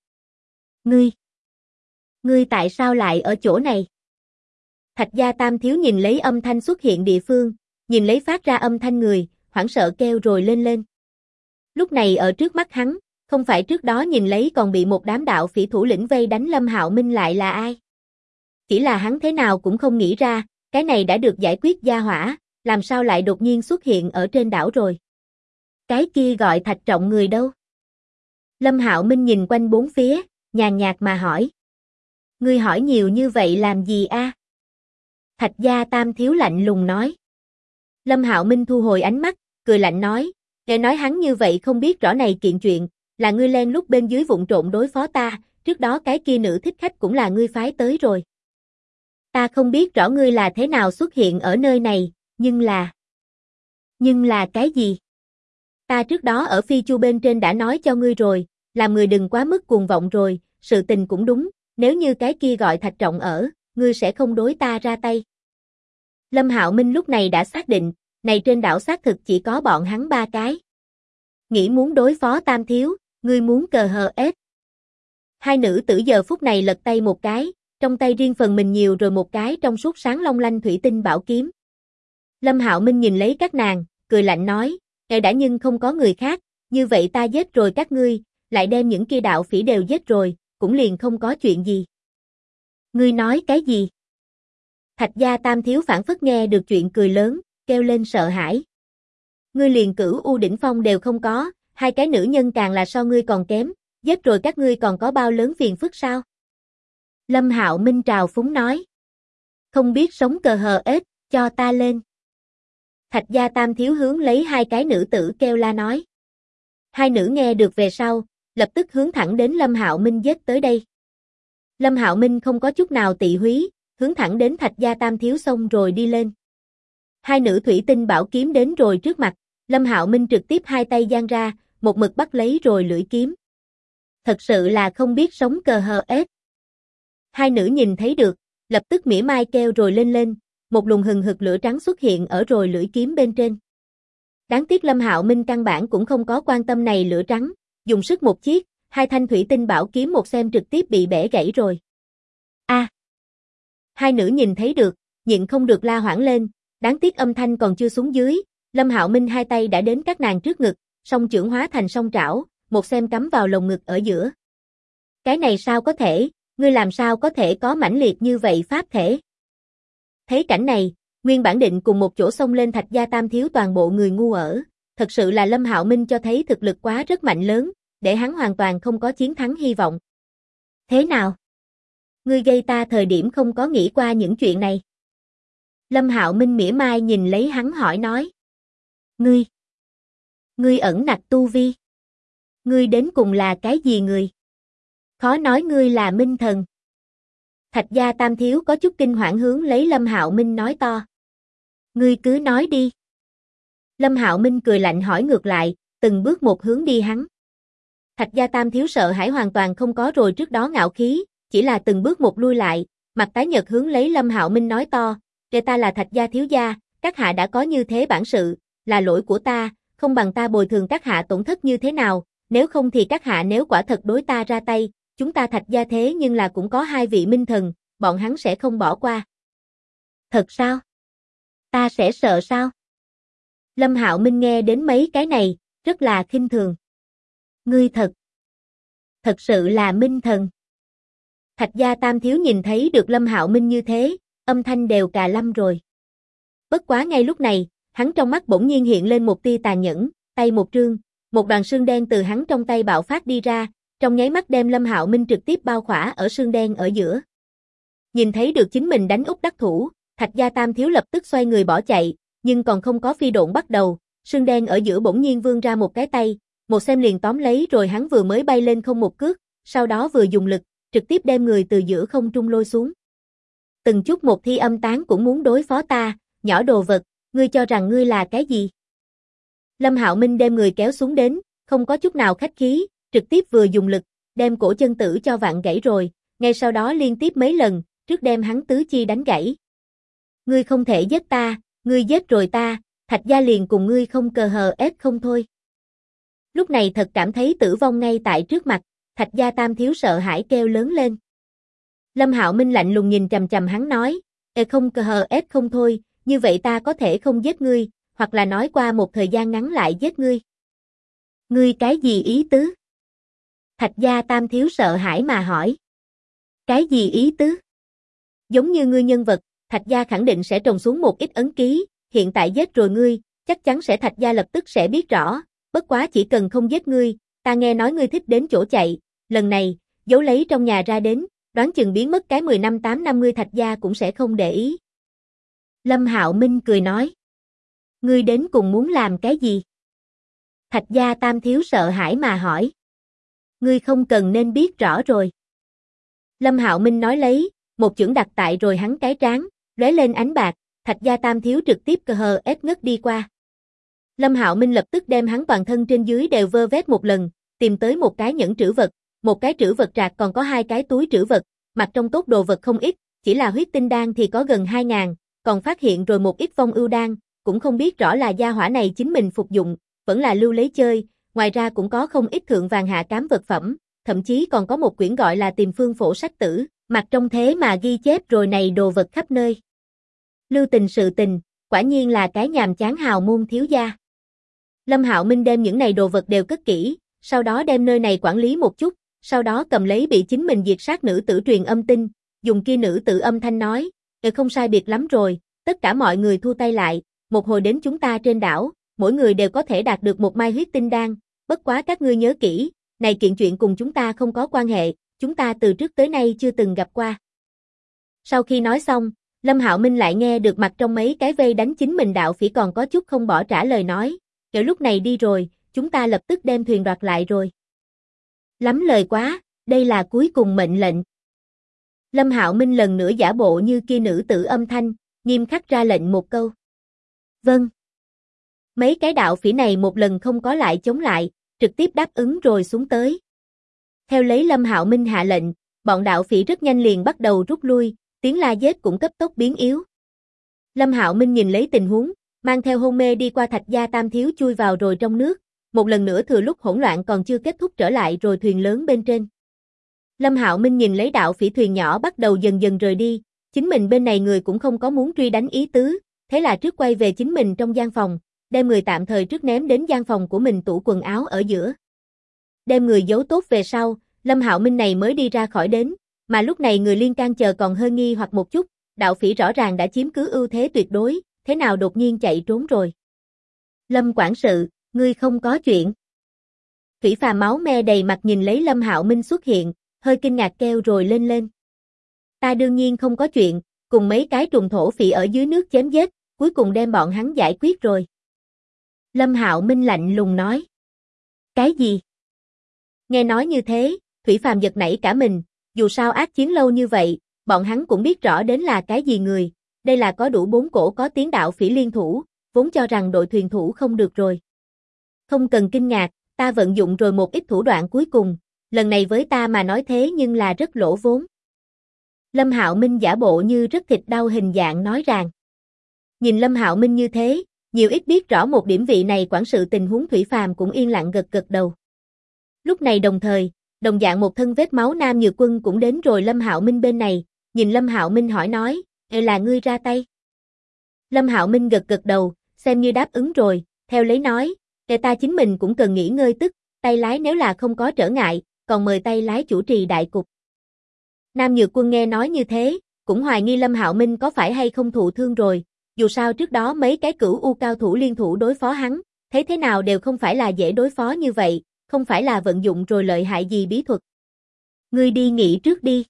Ngươi tại sao lại ở chỗ này? Thạch gia Tam thiếu nhìn lấy âm thanh xuất hiện địa phương, nhìn lấy phát ra âm thanh người, hoảng sợ kêu rồi lên. Lúc này ở trước mắt hắn, không phải trước đó nhìn lấy còn bị một đám đạo phỉ thủ lĩnh vây đánh Lâm Hạo Minh lại là ai? Chỉ là hắn thế nào cũng không nghĩ ra, cái này đã được giải quyết gia hỏa, làm sao lại đột nhiên xuất hiện ở trên đảo rồi? Cái kia gọi Thạch Trọng người đâu? Lâm Hạo Minh nhìn quanh bốn phía, nhàn nhạt mà hỏi. Ngươi hỏi nhiều như vậy làm gì a? Thạch gia Tam thiếu lạnh lùng nói. Lâm Hạo Minh thu hồi ánh mắt, cười lạnh nói, nghe nói hắn như vậy không biết rõ này kiện chuyện, là ngươi len lút bên dưới vụng trộn đối phó ta, trước đó cái kia nữ thích khách cũng là ngươi phái tới rồi. Ta không biết rõ ngươi là thế nào xuất hiện ở nơi này, nhưng là cái gì? Ta trước đó ở Phi Chu bên trên đã nói cho ngươi rồi, làm người đừng quá mức cuồng vọng rồi, sự tình cũng đúng, nếu như cái kia gọi Thạch Trọng ở, ngươi sẽ không đối ta ra tay. Lâm Hạo Minh lúc này đã xác định, này trên đảo xác thực chỉ có bọn hắn ba cái. Nghĩ muốn đối phó Tam thiếu, ngươi muốn cờ hờ ếch. Hai nữ tử giờ phút này lật tay một cái, trong tay riêng phần mình nhiều rồi một cái trong suốt sáng long lanh thủy tinh bảo kiếm. Lâm Hạo Minh nhìn lấy các nàng, cười lạnh nói, ngài đã nhưng không có người khác, như vậy ta giết rồi các ngươi, lại đem những kia đạo phỉ đều giết rồi, cũng liền không có chuyện gì. Ngươi nói cái gì? Thạch gia Tam thiếu phản phất nghe được chuyện cười lớn, kêu lên sợ hãi. Ngươi liền cửu U đỉnh phong đều không có, hai cái nữ nhân càng là so ngươi còn kém, giết rồi các ngươi còn có bao lớn phiền phức sao? Lâm Hạo Minh trào phúng nói. Không biết sống cờ hờ ếch, cho ta lên. Thạch gia tam thiếu hướng lấy hai cái nữ tử kêu la nói. Hai nữ nghe được về sau, lập tức hướng thẳng đến Lâm Hạo Minh giết tới đây. Lâm Hạo Minh không có chút nào tị húy, hướng thẳng đến Thạch gia tam thiếu xông rồi đi lên. Hai nữ thủy tinh bảo kiếm đến rồi trước mặt, Lâm Hạo Minh trực tiếp hai tay giang ra, một mực bắt lấy rồi lưỡi kiếm. Thật sự là không biết sống cờ hờ ếch. Hai nữ nhìn thấy được, lập tức mỉa mai kêu rồi lên lên, một luồng hừng hực lửa trắng xuất hiện ở rồi lưỡi kiếm bên trên. Đáng tiếc Lâm Hạo Minh căn bản cũng không có quan tâm này lửa trắng, dùng sức một chiếc, hai thanh thủy tinh bảo kiếm một xem trực tiếp bị bẻ gãy rồi. A! Hai nữ nhìn thấy được, nhịn không được la hoảng lên, đáng tiếc âm thanh còn chưa xuống dưới, Lâm Hạo Minh hai tay đã đến các nàng trước ngực, song chưởng hóa thành song trảo, một xem cắm vào lồng ngực ở giữa. Cái này sao có thể, ngươi làm sao có thể có mãnh liệt như vậy pháp thể? Thấy cảnh này, nguyên bản định cùng một chỗ xông lên Thạch gia tam thiếu toàn bộ người ngu ở, thật sự là Lâm Hạo Minh cho thấy thực lực quá rất mạnh lớn, để hắn hoàn toàn không có chiến thắng hy vọng. Thế nào? Ngươi gây ta thời điểm không có nghĩ qua những chuyện này. Lâm Hạo Minh mỉa mai nhìn lấy hắn hỏi nói. Ngươi ẩn nặc tu vi. Ngươi đến cùng là cái gì người? Khó nói ngươi là minh thần. Thạch gia tam thiếu có chút kinh hoảng hướng lấy Lâm Hạo Minh nói to. Ngươi cứ nói đi. Lâm Hạo Minh cười lạnh hỏi ngược lại, từng bước một hướng đi hắn. Thạch gia tam thiếu sợ hãi hoàn toàn không có rồi trước đó ngạo khí, chỉ là từng bước một lui lại, mặt tái nhợt hướng lấy Lâm Hạo Minh nói to, ta là Thạch gia thiếu gia, các hạ đã có như thế bản sự, là lỗi của ta, không bằng ta bồi thường các hạ tổn thất như thế nào, nếu không thì các hạ nếu quả thật đối ta ra tay, chúng ta Thạch gia thế nhưng là cũng có hai vị minh thần, bọn hắn sẽ không bỏ qua. Thật sao? Ta sẽ sợ sao? Lâm Hạo Minh nghe đến mấy cái này, rất là khinh thường. Ngươi thật sự là minh thần. Thạch gia tam thiếu nhìn thấy được Lâm Hạo Minh như thế, âm thanh đều cà lâm rồi. Bất quá ngay lúc này, hắn trong mắt bỗng nhiên hiện lên một tia tàn nhẫn, tay một trương, một đoàn xương đen từ hắn trong tay bạo phát đi ra, trong nháy mắt đem Lâm Hạo Minh trực tiếp bao khỏa ở xương đen ở giữa. Nhìn thấy được chính mình đánh úp đắc thủ, Thạch gia tam thiếu lập tức xoay người bỏ chạy, nhưng còn không có phi độn bắt đầu, xương đen ở giữa bỗng nhiên vươn ra một cái tay, một xem liền tóm lấy rồi hắn vừa mới bay lên không một cước, sau đó vừa dùng lực, trực tiếp đem người từ giữa không trung lôi xuống. Từng chút một thi âm tán cũng muốn đối phó ta, nhỏ đồ vật, ngươi cho rằng ngươi là cái gì? Lâm Hạo Minh đem người kéo xuống đến, không có chút nào khách khí, trực tiếp vừa dùng lực, đem cổ chân tử cho vặn gãy rồi, ngay sau đó liên tiếp mấy lần, trước đem hắn tứ chi đánh gãy. Ngươi không thể giết ta, ngươi giết rồi ta, Thạch gia liền cùng ngươi không cờ hờ ếch không thôi. Lúc này thật cảm thấy tử vong ngay tại trước mặt, Thạch gia tam thiếu sợ hãi kêu lớn lên. Lâm Hạo Minh lạnh lùng nhìn chằm chằm hắn nói, không cờ hờ ếch không thôi, như vậy ta có thể không giết ngươi, hoặc là nói qua một thời gian ngắn lại giết ngươi. Ngươi cái gì ý tứ? Thạch gia tam thiếu sợ hãi mà hỏi. Cái gì ý tứ? Giống như ngươi nhân vật, Thạch gia khẳng định sẽ trồng xuống một ít ấn ký, hiện tại giết rồi ngươi, chắc chắn sẽ Thạch gia lập tức sẽ biết rõ, bất quá chỉ cần không giết ngươi, ta nghe nói ngươi thích đến chỗ chạy, lần này, giấu lấy trong nhà ra đến, đoán chừng biến mất cái 10 năm 8 năm ngươi Thạch gia cũng sẽ không để ý. Lâm Hạo Minh cười nói. Ngươi đến cùng muốn làm cái gì? Thạch gia tam thiếu sợ hãi mà hỏi. Ngươi không cần nên biết rõ rồi. Lâm Hạo Minh nói lấy, một chưởng đặt tại rồi hắn cái trán, lóe lên ánh bạc, Thạch gia tam thiếu trực tiếp cờ hờ ếch ngất đi qua. Lâm Hạo Minh lập tức đem hắn toàn thân trên dưới đều vơ vét một lần, tìm tới một cái nhẫn trữ vật, một cái trữ vật trạc còn có hai cái túi trữ vật, mặt trong tốt đồ vật không ít, chỉ là huyết tinh đan thì có gần 2.000, còn phát hiện rồi một ít phong ưu đan, cũng không biết rõ là gia hỏa này chính mình phục dụng, vẫn là lưu lấy chơi, ngoài ra cũng có không ít thượng vàng hạ cám vật phẩm, thậm chí còn có một quyển gọi là Tìm Phương Phổ sách tử, mặt trong thế mà ghi chép rồi này đồ vật khắp nơi. Lưu tình sự tình, quả nhiên là cái nhàm chán hào môn thiếu gia. Lâm Hạo Minh đem những này đồ vật đều cất kỹ, sau đó đem nơi này quản lý một chút, sau đó cầm lấy bị chính mình diệt sát nữ tử truyền âm tin, dùng kia nữ tử âm thanh nói, không sai biệt lắm rồi, tất cả mọi người thu tay lại, một hồi đến chúng ta trên đảo, mỗi người đều có thể đạt được một mai huyết tinh đan, bất quá các ngươi nhớ kỹ, này kiện chuyện cùng chúng ta không có quan hệ, chúng ta từ trước tới nay chưa từng gặp qua. Sau khi nói xong, Lâm Hạo Minh lại nghe được mặt trong mấy cái vây đánh chính mình đạo phỉ còn có chút không bỏ trả lời nói, "Kể lúc này đi rồi, chúng ta lập tức đem thuyền đoạt lại rồi." Lắm lời quá, đây là cuối cùng mệnh lệnh. Lâm Hạo Minh lần nữa giả bộ như kia nữ tử âm thanh, nghiêm khắc ra lệnh một câu. Vâng. Mấy cái đạo phỉ này một lần không có lại chống lại, trực tiếp đáp ứng rồi xuống tới. Theo lấy Lâm Hạo Minh hạ lệnh, bọn đạo phỉ rất nhanh liền bắt đầu rút lui, tiếng la giết cũng cấp tốc biến yếu. Lâm Hạo Minh nhìn lấy tình huống, mang theo hôn mê đi qua Thạch Gia Tam Thiếu chui vào rồi trong nước, một lần nữa thừa lúc hỗn loạn còn chưa kết thúc trở lại rồi thuyền lớn bên trên. Lâm Hạo Minh nhìn lấy đạo phỉ thuyền nhỏ bắt đầu dần dần rời đi, chính mình bên này người cũng không có muốn truy đánh ý tứ, thế là trước quay về chính mình trong gian phòng, đem người tạm thời trước ném đến gian phòng của mình tủ quần áo ở giữa. Đem người giấu tốt về sau, Lâm Hạo Minh này mới đi ra khỏi đến, mà lúc này người liên can chờ còn hơi nghi hoặc một chút, đạo phỉ rõ ràng đã chiếm cứ ưu thế tuyệt đối, thế nào đột nhiên chạy trốn rồi. Lâm quản sự, ngươi không có chuyện. Thủy Phàm máu me đầy mặt nhìn lấy Lâm Hạo Minh xuất hiện, hơi kinh ngạc kêu rồi lên lên. Ta đương nhiên không có chuyện, cùng mấy cái trùng thổ phỉ ở dưới nước chém giết, cuối cùng đem bọn hắn giải quyết rồi. Lâm Hạo Minh lạnh lùng nói. Cái gì? Nghe nói như thế, Thủy Phàm giật nảy cả mình, dù sao ác chiến lâu như vậy, bọn hắn cũng biết rõ đến là cái gì người, đây là có đủ 4 cổ có tiếng đạo phỉ liên thủ, vốn cho rằng đội thuyền thủ không được rồi. Không cần kinh ngạc, ta vận dụng rồi một ít thủ đoạn cuối cùng, lần này với ta mà nói thế nhưng là rất lỗ vốn. Lâm Hạo Minh giả bộ như rất thịt đau hình dạng nói rằng. Nhìn Lâm Hạo Minh như thế, nhiều ít biết rõ một điểm vị này quản sự tình huống Thủy Phàm cũng yên lặng gật gật đầu. Lúc này đồng thời, đồng dạng một thân vết máu Nam Nhược Quân cũng đến rồi Lâm Hạo Minh bên này, nhìn Lâm Hạo Minh hỏi nói, là ngươi ra tay. Lâm Hạo Minh gật gật đầu, xem như đáp ứng rồi, theo lấy nói, ta chính mình cũng cần nghỉ ngơi tức, tay lái nếu là không có trở ngại, còn mời tay lái chủ trì đại cục. Nam Nhược Quân nghe nói như thế, cũng hoài nghi Lâm Hạo Minh có phải hay không thụ thương rồi, dù sao trước đó mấy cái cửu u cao thủ liên thủ đối phó hắn, thấy thế nào đều không phải là dễ đối phó như vậy, không phải là vận dụng rồi lợi hại gì bí thuật. Ngươi đi nghỉ trước đi.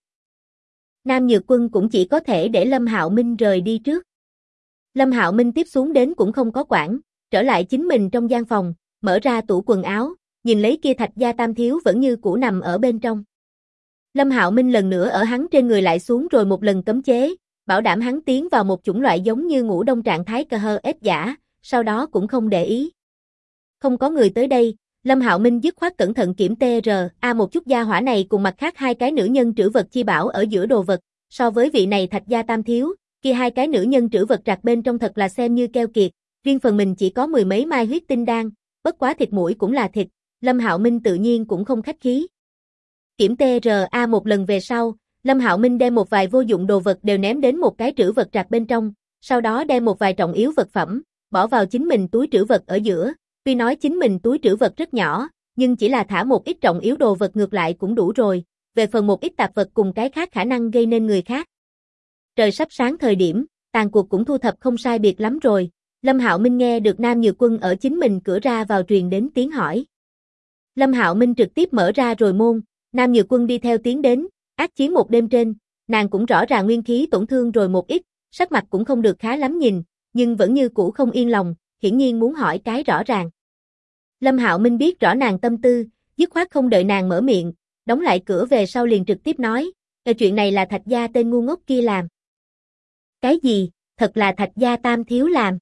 Nam Nhược Quân cũng chỉ có thể để Lâm Hạo Minh rời đi trước. Lâm Hạo Minh tiếp xuống đến cũng không có quản, trở lại chính mình trong gian phòng, mở ra tủ quần áo, nhìn lấy kia Thạch Gia Tam Thiếu vẫn như cũ nằm ở bên trong. Lâm Hạo Minh lần nữa ở hắn trên người lại xuống rồi một lần cấm chế, bảo đảm hắn tiến vào một chủng loại giống như ngủ đông trạng thái cơ hơ ép giả, sau đó cũng không để ý. Không có người tới đây, Lâm Hạo Minh dứt khoát cẩn thận kiểm TRA một chút gia hỏa này cùng mặt khác hai cái nữ nhân trữ vật chi bảo ở giữa đồ vật, so với vị này Thạch Gia Tam Thiếu, kia hai cái nữ nhân trữ vật trạc bên trong thật là xem như keo kiệt, riêng phần mình chỉ có 10 mấy mai huyết tinh đan, bất quá thịt mũi cũng là thịt, Lâm Hạo Minh tự nhiên cũng không khách khí. Kiểm TRA một lần về sau, Lâm Hạo Minh đem một vài vô dụng đồ vật đều ném đến một cái trữ vật trạc bên trong, sau đó đem một vài trọng yếu vật phẩm, bỏ vào chính mình túi trữ vật ở giữa, tuy nói chính mình túi trữ vật rất nhỏ, nhưng chỉ là thả một ít trọng yếu đồ vật ngược lại cũng đủ rồi, về phần một ít tạp vật cùng cái khác khả năng gây nên người khác. Trời sắp sáng thời điểm, tàn cuộc cũng thu thập không sai biệt lắm rồi, Lâm Hạo Minh nghe được Nam Nhược Quân ở chính mình cửa ra vào truyền đến tiếng hỏi. Lâm Hạo Minh trực tiếp mở ra rồi môn, Nam Nhược Quân đi theo tiến đến, ác chiến một đêm trên, nàng cũng rõ ràng nguyên khí tổn thương rồi một ít, sắc mặt cũng không được khá lắm nhìn, nhưng vẫn như cũ không yên lòng, hiển nhiên muốn hỏi cái rõ ràng. Lâm Hạo Minh biết rõ nàng tâm tư, dứt khoát không đợi nàng mở miệng, đóng lại cửa về sau liền trực tiếp nói, chuyện này là Thạch Gia tên ngu ngốc kia làm. Cái gì, thật là Thạch Gia Tam Thiếu làm.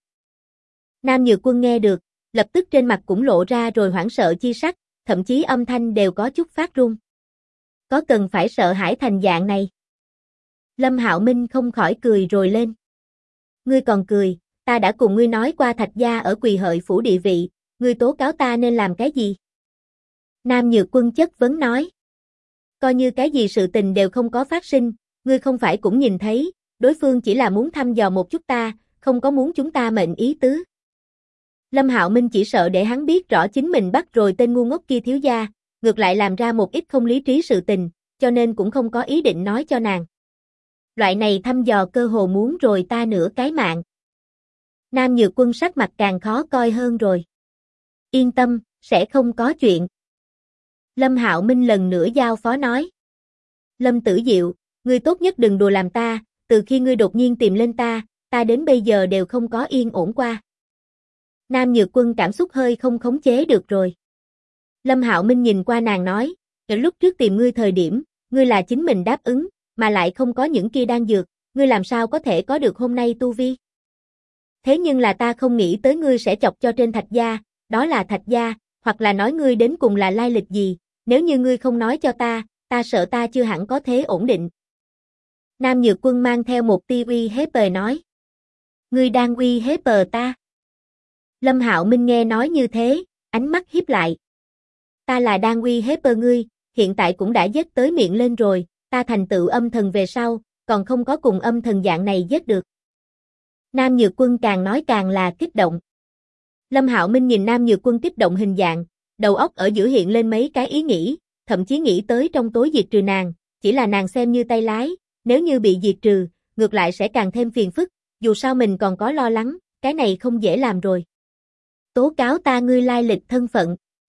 Nam Nhược Quân nghe được, lập tức trên mặt cũng lộ ra rồi hoảng sợ chi sắc, thậm chí âm thanh đều có chút phát run. Có cần phải sợ hãi thành dạng này? Lâm Hạo Minh không khỏi cười rồi lên. Ngươi còn cười, ta đã cùng ngươi nói qua Thạch Gia ở Quỳ Hợi phủ địa vị, ngươi tố cáo ta nên làm cái gì? Nam Nhược Quân chất vấn nói. Coi như cái gì sự tình đều không có phát sinh, ngươi không phải cũng nhìn thấy, đối phương chỉ là muốn thăm dò một chút ta, không có muốn chúng ta mệnh ý tứ. Lâm Hạo Minh chỉ sợ để hắn biết rõ chính mình bắt rồi tên ngu ngốc kia thiếu gia, ngược lại làm ra một ít không lý trí sự tình, cho nên cũng không có ý định nói cho nàng. Loại này thăm dò cơ hồ muốn rồi ta nửa cái mạng. Nam Nhược Quân sắc mặt càng khó coi hơn rồi. Yên tâm, sẽ không có chuyện. Lâm Hạo Minh lần nữa giao phó nói. Lâm Tử Diệu, ngươi tốt nhất đừng đùa làm ta, từ khi ngươi đột nhiên tìm lên ta đến bây giờ đều không có yên ổn qua. Nam Nhược Quân cảm xúc hơi không khống chế được rồi. Lâm Hạo Minh nhìn qua nàng nói, lúc trước tìm ngươi thời điểm, ngươi là chính mình đáp ứng, mà lại không có những kia đan dược, ngươi làm sao có thể có được hôm nay tu vi. Thế nhưng là ta không nghĩ tới ngươi sẽ chọc cho trên Thạch gia, đó là Thạch gia, hoặc là nói ngươi đến cùng là lai lịch gì, nếu như ngươi không nói cho ta sợ ta chưa hẳn có thế ổn định. Nam Nhược Quân mang theo một tia uy hiếp nói. Ngươi đang uy hiếp ta. Lâm Hạo Minh nghe nói như thế, ánh mắt híp lại. Ta là đang uy hiếp ngươi, hiện tại cũng đã giết tới miệng lên rồi, ta thành tựu âm thần về sau, còn không có cùng âm thần dạng này giết được. Nam Nhược Quân càng nói càng là kích động. Lâm Hạo Minh nhìn Nam Nhược Quân kích động hình dạng, đầu óc ở giữa hiện lên mấy cái ý nghĩ, thậm chí nghĩ tới trong tối diệt trừ nàng, chỉ là nàng xem như tay lái, nếu như bị diệt trừ, ngược lại sẽ càng thêm phiền phức, dù sao mình còn có lo lắng, cái này không dễ làm rồi. Tố cáo ta ngươi lai lịch thân phận.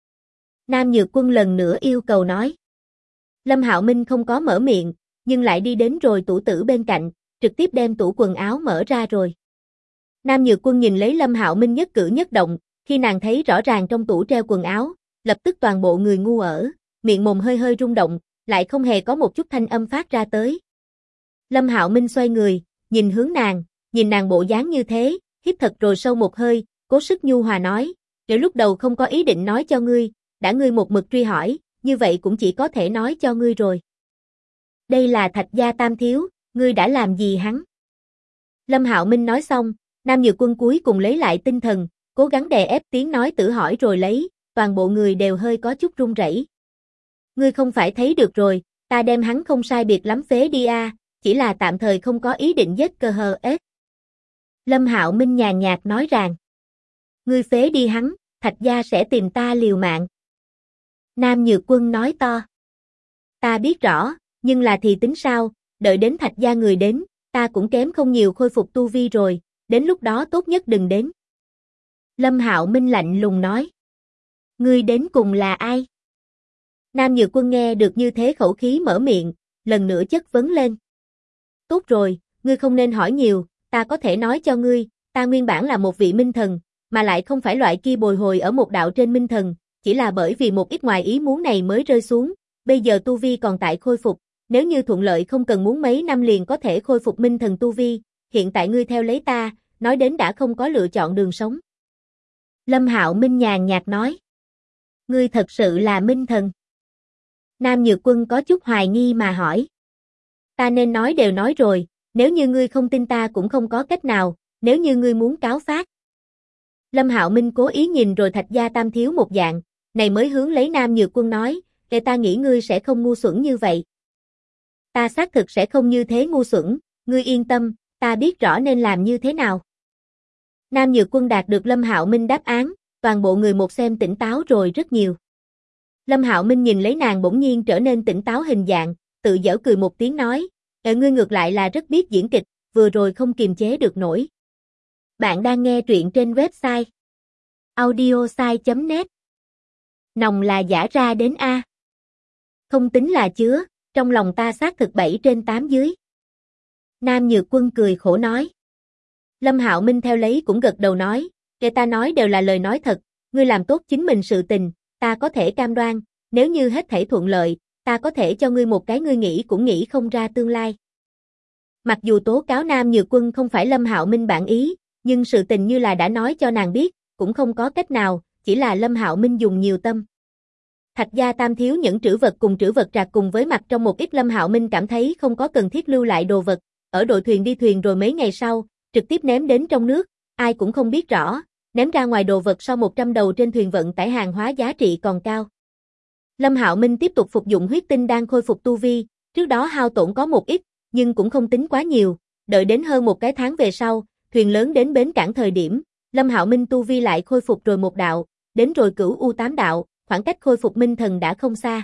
Nam Nhược Quân lần nữa yêu cầu nói. Lâm Hạo Minh không có mở miệng, nhưng lại đi đến rồi tủ tử bên cạnh, trực tiếp đem tủ quần áo mở ra rồi. Nam Nhược Quân nhìn lấy Lâm Hạo Minh nhất cử nhất động, khi nàng thấy rõ ràng trong tủ treo quần áo, lập tức toàn bộ người ngu ở, miệng mồm hơi hơi rung động, lại không hề có một chút thanh âm phát ra tới. Lâm Hạo Minh xoay người, nhìn hướng nàng, nhìn nàng bộ dáng như thế, hít thật rồi sâu một hơi, cố sức nhu hòa nói, "Nếu lúc đầu không có ý định nói cho ngươi, đã ngươi một mực truy hỏi, như vậy cũng chỉ có thể nói cho ngươi rồi. Đây là Thạch gia tam thiếu, ngươi đã làm gì hắn?" Lâm Hạo Minh nói xong, Nam Nhược Quân cuối cùng lấy lại tinh thần, cố gắng đè ép tiếng nói tự hỏi rồi lấy, toàn bộ người đều hơi có chút run rẩy. Ngươi không phải thấy được rồi, ta đem hắn không sai biệt lắm phế đi a, chỉ là tạm thời không có ý định giết cơ hờ ết. Lâm Hạo Minh nhàn nhạt nói rằng, ngươi phế đi hắn, Thạch gia sẽ tìm ta liều mạng. Nam Nhược Quân nói to, ta biết rõ, nhưng là thì tính sao, đợi đến Thạch gia người đến, ta cũng kém không nhiều khôi phục tu vi rồi, đến lúc đó tốt nhất đừng đến. Lâm Hạo Minh lạnh lùng nói, ngươi đến cùng là ai? Nam Nhược Quân nghe được như thế khẩu khí mở miệng, lần nữa chất vấn lên. Tốt rồi, ngươi không nên hỏi nhiều, ta có thể nói cho ngươi, ta nguyên bản là một vị minh thần, mà lại không phải loại kia bồi hồi ở một đạo trên minh thần, chỉ là bởi vì một ít ngoài ý muốn này mới rơi xuống, bây giờ tu vi còn tại khôi phục, nếu như thuận lợi không cần muốn mấy năm liền có thể khôi phục minh thần tu vi, hiện tại ngươi theo lấy ta, nói đến đã không có lựa chọn đường sống. Lâm Hạo Minh nhàn nhạt nói, ngươi thật sự là minh thần. Nam Nhược Quân có chút hoài nghi mà hỏi. Ta nên nói đều nói rồi, nếu như ngươi không tin ta cũng không có cách nào, nếu như ngươi muốn cáo phát. Lâm Hạo Minh cố ý nhìn rồi Thạch gia tam thiếu một dạng, này mới hướng lấy Nam Nhược Quân nói, để ta nghĩ ngươi sẽ không ngu xuẩn như vậy. Ta xác thực sẽ không như thế ngu xuẩn, ngươi yên tâm, ta biết rõ nên làm như thế nào. Nam Nhược Quân đạt được Lâm Hạo Minh đáp án, toàn bộ người một xem tỉnh táo rồi rất nhiều. Lâm Hạo Minh nhìn lấy nàng bỗng nhiên trở nên tỉnh táo hình dạng, tự giễu cười một tiếng nói, ngươi ngược lại là rất biết diễn kịch, vừa rồi không kiềm chế được nổi. Bạn đang nghe truyện trên website audiosai.net. Nòng là giả ra đến A. Không tính là chứa, trong lòng ta xác thực 7 trên 8 dưới. Nam Nhược Quân cười khổ nói. Lâm Hạo Minh theo lấy cũng gật đầu nói, kể ta nói đều là lời nói thật, ngươi làm tốt chính mình sự tình, ta có thể cam đoan, nếu như hết thảy thuận lợi, ta có thể cho ngươi một cái ngươi nghĩ cũng nghĩ không ra tương lai. Mặc dù tố cáo Nam Nhược Quân không phải Lâm Hạo Minh bản ý, nhưng sự tình như là đã nói cho nàng biết, cũng không có cách nào, chỉ là Lâm Hạo Minh dùng nhiều tâm. Thạch gia tam thiếu những trữ vật cùng trữ vật trạc cùng với mặt trong một ít Lâm Hạo Minh cảm thấy không có cần thiết lưu lại đồ vật, ở đội thuyền đi thuyền rồi mấy ngày sau, trực tiếp ném đến trong nước, ai cũng không biết rõ, ném ra ngoài đồ vật so 100 đầu trên thuyền vận tải hàng hóa giá trị còn cao. Lâm Hạo Minh tiếp tục phục dụng huyết tinh đang khôi phục tu vi, trước đó hao tổn có một ít, nhưng cũng không tính quá nhiều, đợi đến hơn một cái tháng về sau, thuyền lớn đến bến cảng thời điểm, Lâm Hạo Minh tu vi lại khôi phục rồi một đạo, đến rồi cửu U8 đạo, khoảng cách khôi phục minh thần đã không xa.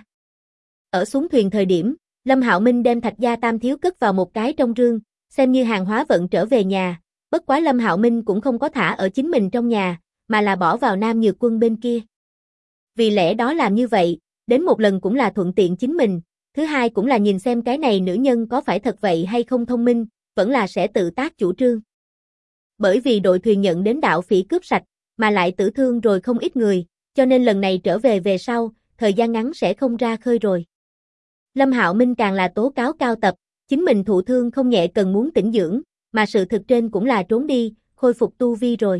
Ở xuống thuyền thời điểm, Lâm Hạo Minh đem Thạch gia tam thiếu cất vào một cái trong rương, xem như hàng hóa vận trở về nhà, bất quá Lâm Hạo Minh cũng không có thả ở chính mình trong nhà, mà là bỏ vào Nam Nhược Quân bên kia. Vì lẽ đó làm như vậy, đến một lần cũng là thuận tiện chính mình, thứ hai cũng là nhìn xem cái này nữ nhân có phải thật vậy hay không thông minh, vẫn là sẽ tự tác chủ trương. Bởi vì đội thuyền nhận đến đạo phỉ cướp sạch, mà lại tử thương rồi không ít người, cho nên lần này trở về sau, thời gian ngắn sẽ không ra khơi rồi. Lâm Hạo Minh càng là tố cáo Cao Tập, chính mình thụ thương không nhẹ cần muốn tĩnh dưỡng, mà sự thực trên cũng là trốn đi, khôi phục tu vi rồi.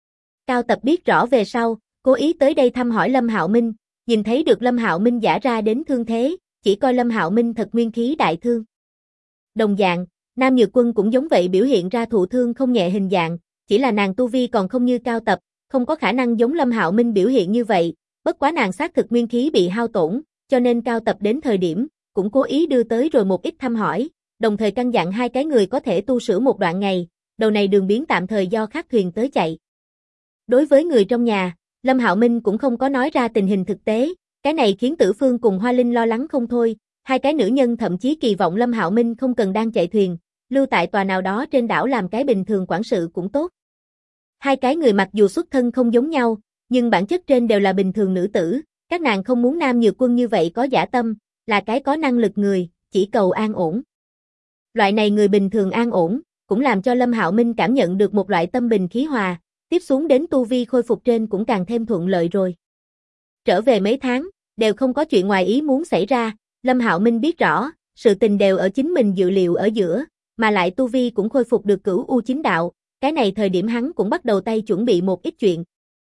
Cao Tập biết rõ về sau, cố ý tới đây thăm hỏi Lâm Hạo Minh, nhìn thấy được Lâm Hạo Minh giả ra đến thương thế, chỉ coi Lâm Hạo Minh thật nguyên khí đại thương. Đồng dạng, Nam Nhược Quân cũng giống vậy biểu hiện ra thụ thương không nhẹ hình dạng, chỉ là nàng tu vi còn không như Cao Tập, không có khả năng giống Lâm Hạo Minh biểu hiện như vậy, bất quá nàng xác thực nguyên khí bị hao tổn, cho nên Cao Tập đến thời điểm, cũng cố ý đưa tới rồi một ít thăm hỏi, đồng thời căn dặn hai cái người có thể tu sửa một đoạn ngày, đầu này đường biến tạm thời do khác thuyền tới chạy. Đối với người trong nhà, Lâm Hạo Minh cũng không có nói ra tình hình thực tế, cái này khiến Tử Phương cùng Hoa Linh lo lắng không thôi, hai cái nữ nhân thậm chí kỳ vọng Lâm Hạo Minh không cần đang chạy thuyền, lưu tại tòa nào đó trên đảo làm cái bình thường quản sự cũng tốt. Hai cái người mặc dù xuất thân không giống nhau, nhưng bản chất trên đều là bình thường nữ tử, các nàng không muốn Nam Nhược Quân như vậy có dã tâm, là cái có năng lực người, chỉ cầu an ổn. Loại này người bình thường an ổn, cũng làm cho Lâm Hạo Minh cảm nhận được một loại tâm bình khí hòa, tiếp xuống đến tu vi khôi phục trên cũng càng thêm thuận lợi rồi. Trở về mấy tháng, đều không có chuyện ngoài ý muốn xảy ra, Lâm Hạo Minh biết rõ, sự tình đều ở chính mình dự liệu ở giữa, mà lại tu vi cũng khôi phục được cửu U chính đạo, cái này thời điểm hắn cũng bắt đầu tay chuẩn bị một ít chuyện.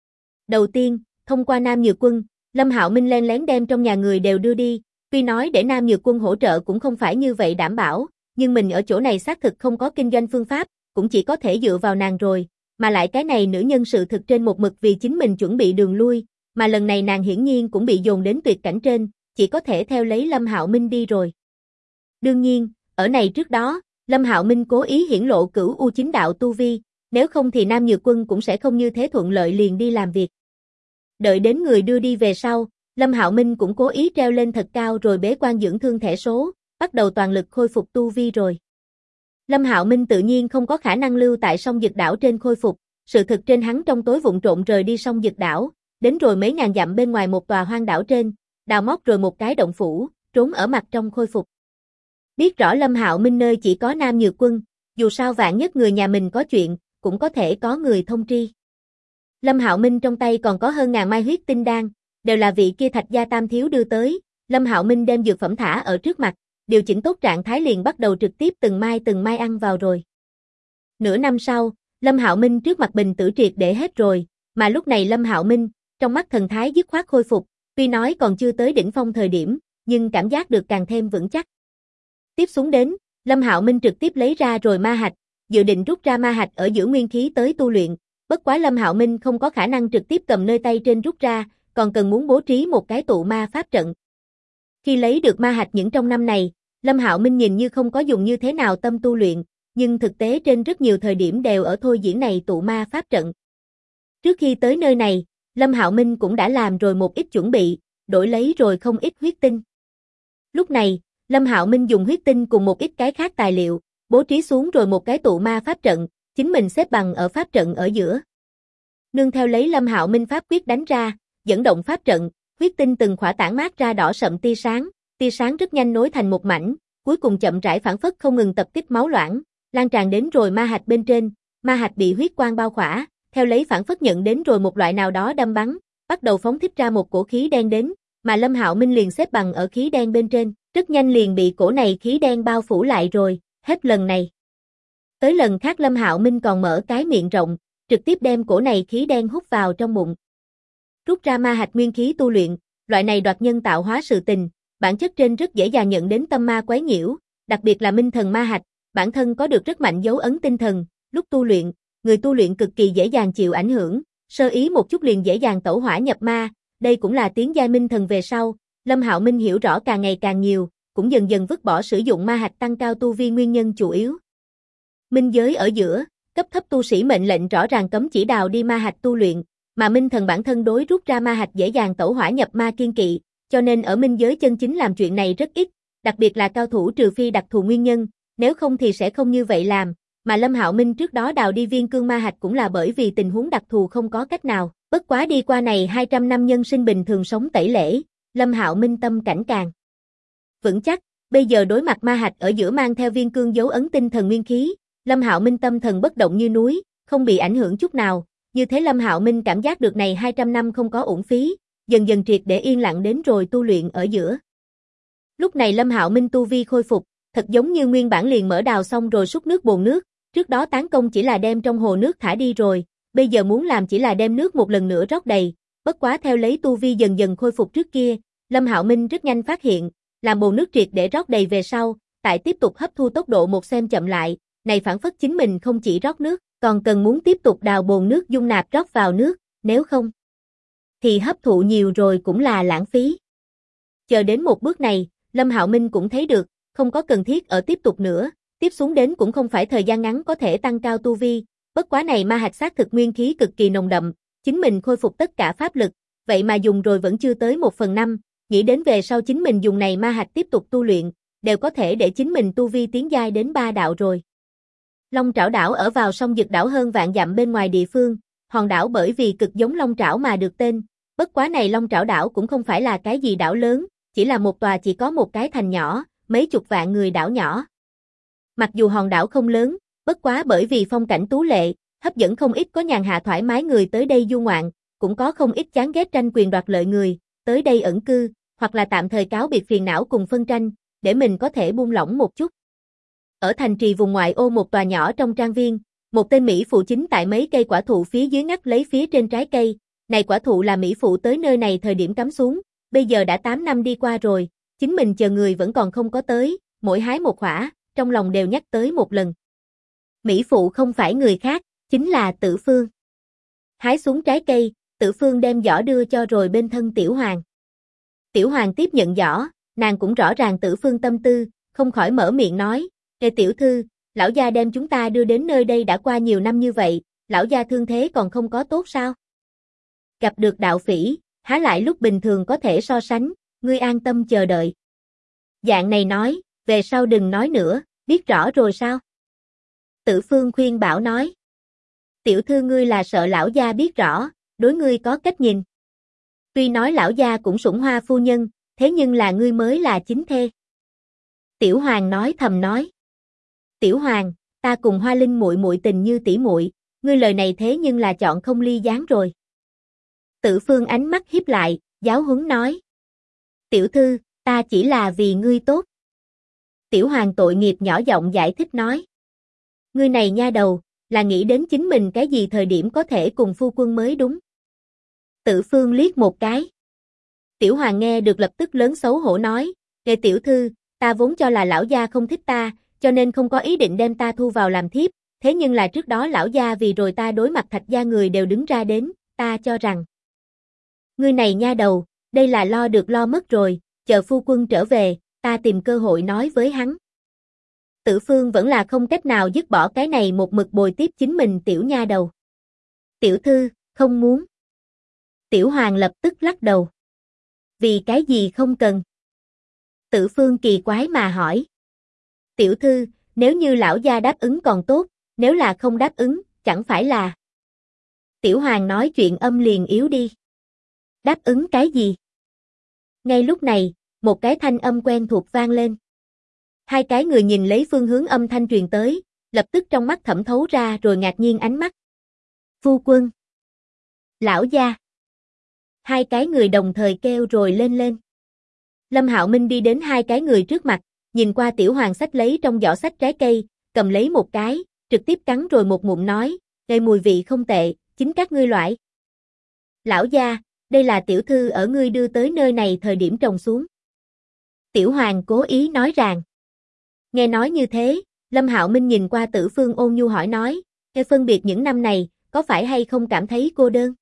Đầu tiên, thông qua Nam Nhược Quân, Lâm Hạo Minh len lén đem trong nhà người đều đưa đi, tuy nói để Nam Nhược Quân hỗ trợ cũng không phải như vậy đảm bảo, nhưng mình ở chỗ này xác thực không có kinh doanh phương pháp, cũng chỉ có thể dựa vào nàng rồi, mà lại cái này nữ nhân sự thực trên một mực vì chính mình chuẩn bị đường lui, mà lần này nàng hiển nhiên cũng bị dồn đến tuyệt cảnh trên, chỉ có thể theo lấy Lâm Hạo Minh đi rồi. Đương nhiên, ở này trước đó, Lâm Hạo Minh cố ý hiển lộ cửu U chính đạo tu vi, nếu không thì Nam Nhược Quân cũng sẽ không như thế thuận lợi liền đi làm việc. Đợi đến người đưa đi về sau, Lâm Hạo Minh cũng cố ý treo lên thật cao rồi bế quan dưỡng thương thể số, bắt đầu toàn lực khôi phục tu vi rồi. Lâm Hạo Minh tự nhiên không có khả năng lưu tại sông Dực đảo trên khôi phục, sự thực trên hắn trong tối vụng trộn rời đi sông Dực đảo, đến rồi mấy ngàn dặm bên ngoài một tòa hoang đảo trên, đào móc rồi một cái động phủ, trốn ở mặt trong khôi phục. Biết rõ Lâm Hạo Minh nơi chỉ có Nam Nhược Quân, dù sao vạn nhất người nhà mình có chuyện, cũng có thể có người thông tri. Lâm Hạo Minh trong tay còn có hơn ngàn mai huyết tinh đan, đều là vị kia Thạch gia tam thiếu đưa tới, Lâm Hạo Minh đem dược phẩm thả ở trước mặt, điều chỉnh tốt trạng thái liền bắt đầu trực tiếp từng mai ăn vào rồi. Nửa năm sau, Lâm Hạo Minh trước mặt bình tử triệt để hết rồi, mà lúc này Lâm Hạo Minh, trong mắt thần thái dứt khoát khôi phục, tuy nói còn chưa tới đỉnh phong thời điểm, nhưng cảm giác được càng thêm vững chắc. Tiếp xuống đến, Lâm Hạo Minh trực tiếp lấy ra rồi ma hạch, dự định rút ra ma hạch ở giữa nguyên khí tới tu luyện, bất quá Lâm Hạo Minh không có khả năng trực tiếp cầm nơi tay trên rút ra, còn cần muốn bố trí một cái tụ ma pháp trận. Khi lấy được ma hạch những trong năm này, Lâm Hạo Minh nhìn như không có dùng như thế nào tâm tu luyện, nhưng thực tế trên rất nhiều thời điểm đều ở thôi diễn này tụ ma pháp trận. Trước khi tới nơi này, Lâm Hạo Minh cũng đã làm rồi một ít chuẩn bị, đổi lấy rồi không ít huyết tinh. Lúc này, Lâm Hạo Minh dùng huyết tinh cùng một ít cái khác tài liệu, bố trí xuống rồi một cái tụ ma pháp trận, chính mình xếp bằng ở pháp trận ở giữa. Nương theo lấy Lâm Hạo Minh pháp quyết đánh ra, dẫn động pháp trận, huyết tinh từng khỏa tản mát ra đỏ sậm tia sáng rất nhanh nối thành một mảnh, cuối cùng chậm rãi phản phất không ngừng tập kích máu loãng, lan tràn đến rồi ma hạch bên trên, ma hạch bị huyết quang bao khỏa, theo lấy phản phất nhận đến rồi một loại nào đó đâm bắn, bắt đầu phóng thích ra một cổ khí đen đến, mà Lâm Hạo Minh liền xếp bằng ở khí đen bên trên, rất nhanh liền bị cổ này khí đen bao phủ lại rồi, hết lần này. Tới lần khác Lâm Hạo Minh còn mở cái miệng rộng, trực tiếp đem cổ này khí đen hút vào trong bụng. Rút ra ma hạch nguyên khí tu luyện, loại này đoạt nhân tạo hóa sự tình, bản chất trên rất dễ dàng nhận đến tâm ma quấy nhiễu, đặc biệt là minh thần ma hạch, bản thân có được rất mạnh dấu ấn tinh thần, lúc tu luyện, người tu luyện cực kỳ dễ dàng chịu ảnh hưởng, sơ ý một chút liền dễ dàng tẩu hỏa nhập ma, đây cũng là tiến giai minh thần về sau, Lâm Hạo Minh hiểu rõ càng ngày càng nhiều, cũng dần dần vứt bỏ sử dụng ma hạch tăng cao tu vi nguyên nhân chủ yếu. Minh giới ở giữa, cấp thấp tu sĩ mệnh lệnh rõ ràng cấm chỉ đào đi ma hạch tu luyện, mà minh thần bản thân đối rút ra ma hạch dễ dàng tẩu hỏa nhập ma kiên kỵ, cho nên ở minh giới chân chính làm chuyện này rất ít, đặc biệt là cao thủ trừ phi đặc thù nguyên nhân, nếu không thì sẽ không như vậy làm, mà Lâm Hạo Minh trước đó đào đi viên cương ma hạch cũng là bởi vì tình huống đặc thù không có cách nào, bất quá đi qua này 200 năm nhân sinh bình thường sống tẩy lễ, Lâm Hạo Minh tâm cảnh càng vững chắc, bây giờ đối mặt ma hạch ở giữa mang theo viên cương dấu ấn tinh thần nguyên khí, Lâm Hạo Minh tâm thần bất động như núi, không bị ảnh hưởng chút nào, như thế Lâm Hạo Minh cảm giác được này 200 năm không có uổng phí, dần dần triệt để yên lặng đến rồi tu luyện ở giữa. Lúc này Lâm Hạo Minh tu vi khôi phục, thật giống như nguyên bản liền mở đào xong rồi xúc nước bồn nước, trước đó tán công chỉ là đem trong hồ nước thả đi rồi, bây giờ muốn làm chỉ là đem nước một lần nữa rót đầy, bất quá theo lấy tu vi dần dần khôi phục trước kia, Lâm Hạo Minh rất nhanh phát hiện, làm bồn nước triệt để rót đầy về sau, tại tiếp tục hấp thu tốc độ một xem chậm lại, này phản phất chính mình không chỉ rót nước, còn cần muốn tiếp tục đào bồn nước dung nạp rót vào nước, nếu không thì hấp thụ nhiều rồi cũng là lãng phí. Chờ đến một bước này, Lâm Hạo Minh cũng thấy được, không có cần thiết ở tiếp tục nữa, tiếp xuống đến cũng không phải thời gian ngắn có thể tăng cao tu vi, bất quá này ma hạch xác thực nguyên khí cực kỳ nồng đậm, chính mình khôi phục tất cả pháp lực, vậy mà dùng rồi vẫn chưa tới 1/5, nghĩ đến về sau chính mình dùng này ma hạch tiếp tục tu luyện, đều có thể để chính mình tu vi tiến giai đến 3 đạo rồi. Long Trảo đảo ở vào sông Dực đảo hơn vạn dặm bên ngoài địa phương, hòn đảo bởi vì cực giống Long Trảo mà được tên, bất quá này Long Trảo đảo cũng không phải là cái gì đảo lớn, chỉ là một tòa chỉ có một cái thành nhỏ, mấy chục vạn người đảo nhỏ. Mặc dù hòn đảo không lớn, bất quá bởi vì phong cảnh tú lệ, hấp dẫn không ít có nhàn hạ thoải mái người tới đây du ngoạn, cũng có không ít chán ghét tranh quyền đoạt lợi người, tới đây ẩn cư, hoặc là tạm thời cáo biệt phiền não cùng phân tranh, để mình có thể buông lỏng một chút. Ở thành trì vùng ngoại ô một tòa nhỏ trong trang viên, một tên Mỹ phụ chính tại mấy cây quả thụ phía dưới ngắt lấy phía trên trái cây, này quả thụ là Mỹ phụ tới nơi này thời điểm cắm xuống, bây giờ đã 8 năm đi qua rồi, chính mình chờ người vẫn còn không có tới, mỗi hái một quả, trong lòng đều nhắc tới một lần. Mỹ phụ không phải người khác, chính là Tử Phương. Hái xuống trái cây, Tử Phương đem giỏ đưa cho rồi bên thân Tiểu Hoàng. Tiểu Hoàng tiếp nhận giỏ, nàng cũng rõ ràng Tử Phương tâm tư, không khỏi mở miệng nói, "Ê tiểu thư, lão gia đem chúng ta đưa đến nơi đây đã qua nhiều năm như vậy, lão gia thương thế còn không có tốt sao? Gặp được đạo phỉ, há lại lúc bình thường có thể so sánh, ngươi an tâm chờ đợi." Dạng này nói, về sau đừng nói nữa, biết rõ rồi sao? Tử Phương khuyên bảo nói. Tiểu thư ngươi là sợ lão gia biết rõ, đối ngươi có cách nhìn. Tuy nói lão gia cũng sủng Hoa phu nhân, thế nhưng là ngươi mới là chính thê. Tiểu Hoàng nói thầm nói. Tiểu Hoàng, ta cùng Hoa Linh muội muội tình như tỷ muội, ngươi lời này thế nhưng là chọn không ly gián rồi. Tử Phương ánh mắt híp lại, giáo huấn nói. Tiểu thư, ta chỉ là vì ngươi tốt. Tiểu Hoàng tội nghiệp nhỏ giọng giải thích nói. Ngươi này nha đầu, là nghĩ đến chính mình cái gì thời điểm có thể cùng phu quân mới đúng. Tử Phương liếc một cái. Tiểu Hoàng nghe được lập tức lớn xấu hổ nói, "Kệ tiểu thư, ta vốn cho là lão gia không thích ta, cho nên không có ý định đem ta thu vào làm thiếp, thế nhưng là trước đó lão gia vì rồi ta đối mặt Thạch gia người đều đứng ra đến, ta cho rằng ngươi này nha đầu, đây là lo được lo mất rồi, chờ phu quân trở về, ta tìm cơ hội nói với hắn." Tử Phương vẫn là không cách nào dứt bỏ cái này một mực bồi tiếp chính mình tiểu nha đầu. Tiểu thư, không muốn. Tiểu Hoàng lập tức lắc đầu. Vì cái gì không cần? Tử Phương kỳ quái mà hỏi. Tiểu thư, nếu như lão gia đáp ứng còn tốt, nếu là không đáp ứng, chẳng phải là... Tiểu Hoàng nói chuyện âm liền yếu đi. Đáp ứng cái gì? Ngay lúc này, một cái thanh âm quen thuộc vang lên. Hai cái người nhìn lấy phương hướng âm thanh truyền tới, lập tức trong mắt thẩm thấu ra rồi ngạc nhiên ánh mắt. Phu quân. Lão gia. Hai cái người đồng thời kêu rồi lên lên. Lâm Hạo Minh đi đến hai cái người trước mặt, nhìn qua Tiểu Hoàng xách lấy trong giỏ sách trái cây, cầm lấy một cái, trực tiếp cắn rồi một ngụm nói, "Đây mùi vị không tệ, chính các ngươi loại." Lão gia, đây là tiểu thư ở ngươi đưa tới nơi này thời điểm trồng xuống. Tiểu Hoàng cố ý nói rằng. Nghe nói như thế, Lâm Hạo Minh nhìn qua Tử Phương ôn nhu hỏi nói, "Nghe phân biệt những năm này, có phải hay không cảm thấy cô đơn?"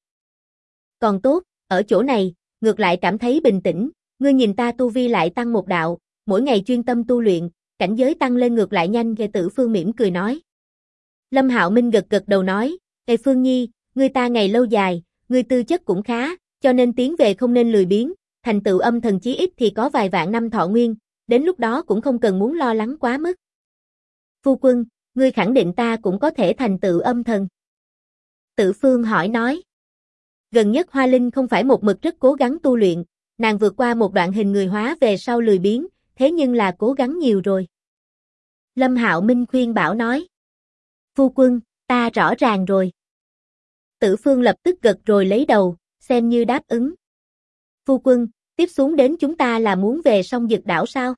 Còn tốt, ở chỗ này, ngược lại cảm thấy bình tĩnh, ngươi nhìn ta tu vi lại tăng một đạo, mỗi ngày chuyên tâm tu luyện, cảnh giới tăng lên ngược lại nhanh. Ghê Tử Phương mỉm cười nói. Lâm Hạo Minh gật gật đầu nói, "Ê Phương Nhi, ngươi ta ngày lâu dài, ngươi tư chất cũng khá, cho nên tiến về không nên lười biếng, thành tựu âm thần chí ít thì có vài vạn năm thọ nguyên, đến lúc đó cũng không cần muốn lo lắng quá mức." Phu quân, ngươi khẳng định ta cũng có thể thành tựu âm thần? Tử Phương hỏi nói. Gần nhất Hoa Linh không phải một mực rất cố gắng tu luyện, nàng vượt qua một đoạn hình người hóa về sau lười biếng, thế nhưng là cố gắng nhiều rồi. Lâm Hạo Minh khuyên bảo nói. Phu quân, ta rõ ràng rồi. Tử Phương lập tức gật rồi lấy đầu, xem như đáp ứng. Phu quân, tiếp xuống đến chúng ta là muốn về sông Dực đảo sao?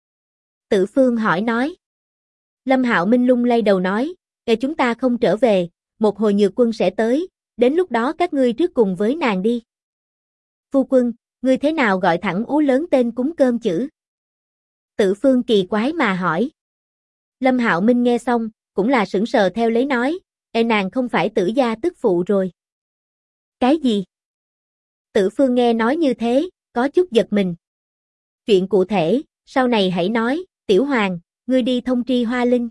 Tử Phương hỏi nói. Lâm Hạo Minh lung lay đầu nói, chúng ta không trở về, một hồi Nhược Quân sẽ tới, đến lúc đó các ngươi trước cùng với nàng đi. Phu quân, ngươi thế nào gọi thẳng ú lớn tên cúng cơm chữ? Tử Phương kỳ quái mà hỏi. Lâm Hạo Minh nghe xong, cũng là sững sờ theo lấy nói, nàng không phải Tử gia tức phụ rồi. Cái gì? Tử Phương nghe nói như thế, có chút giật mình. Chuyện cụ thể, sau này hãy nói, Tiểu Hoàng, ngươi đi thông tri Hoa Linh.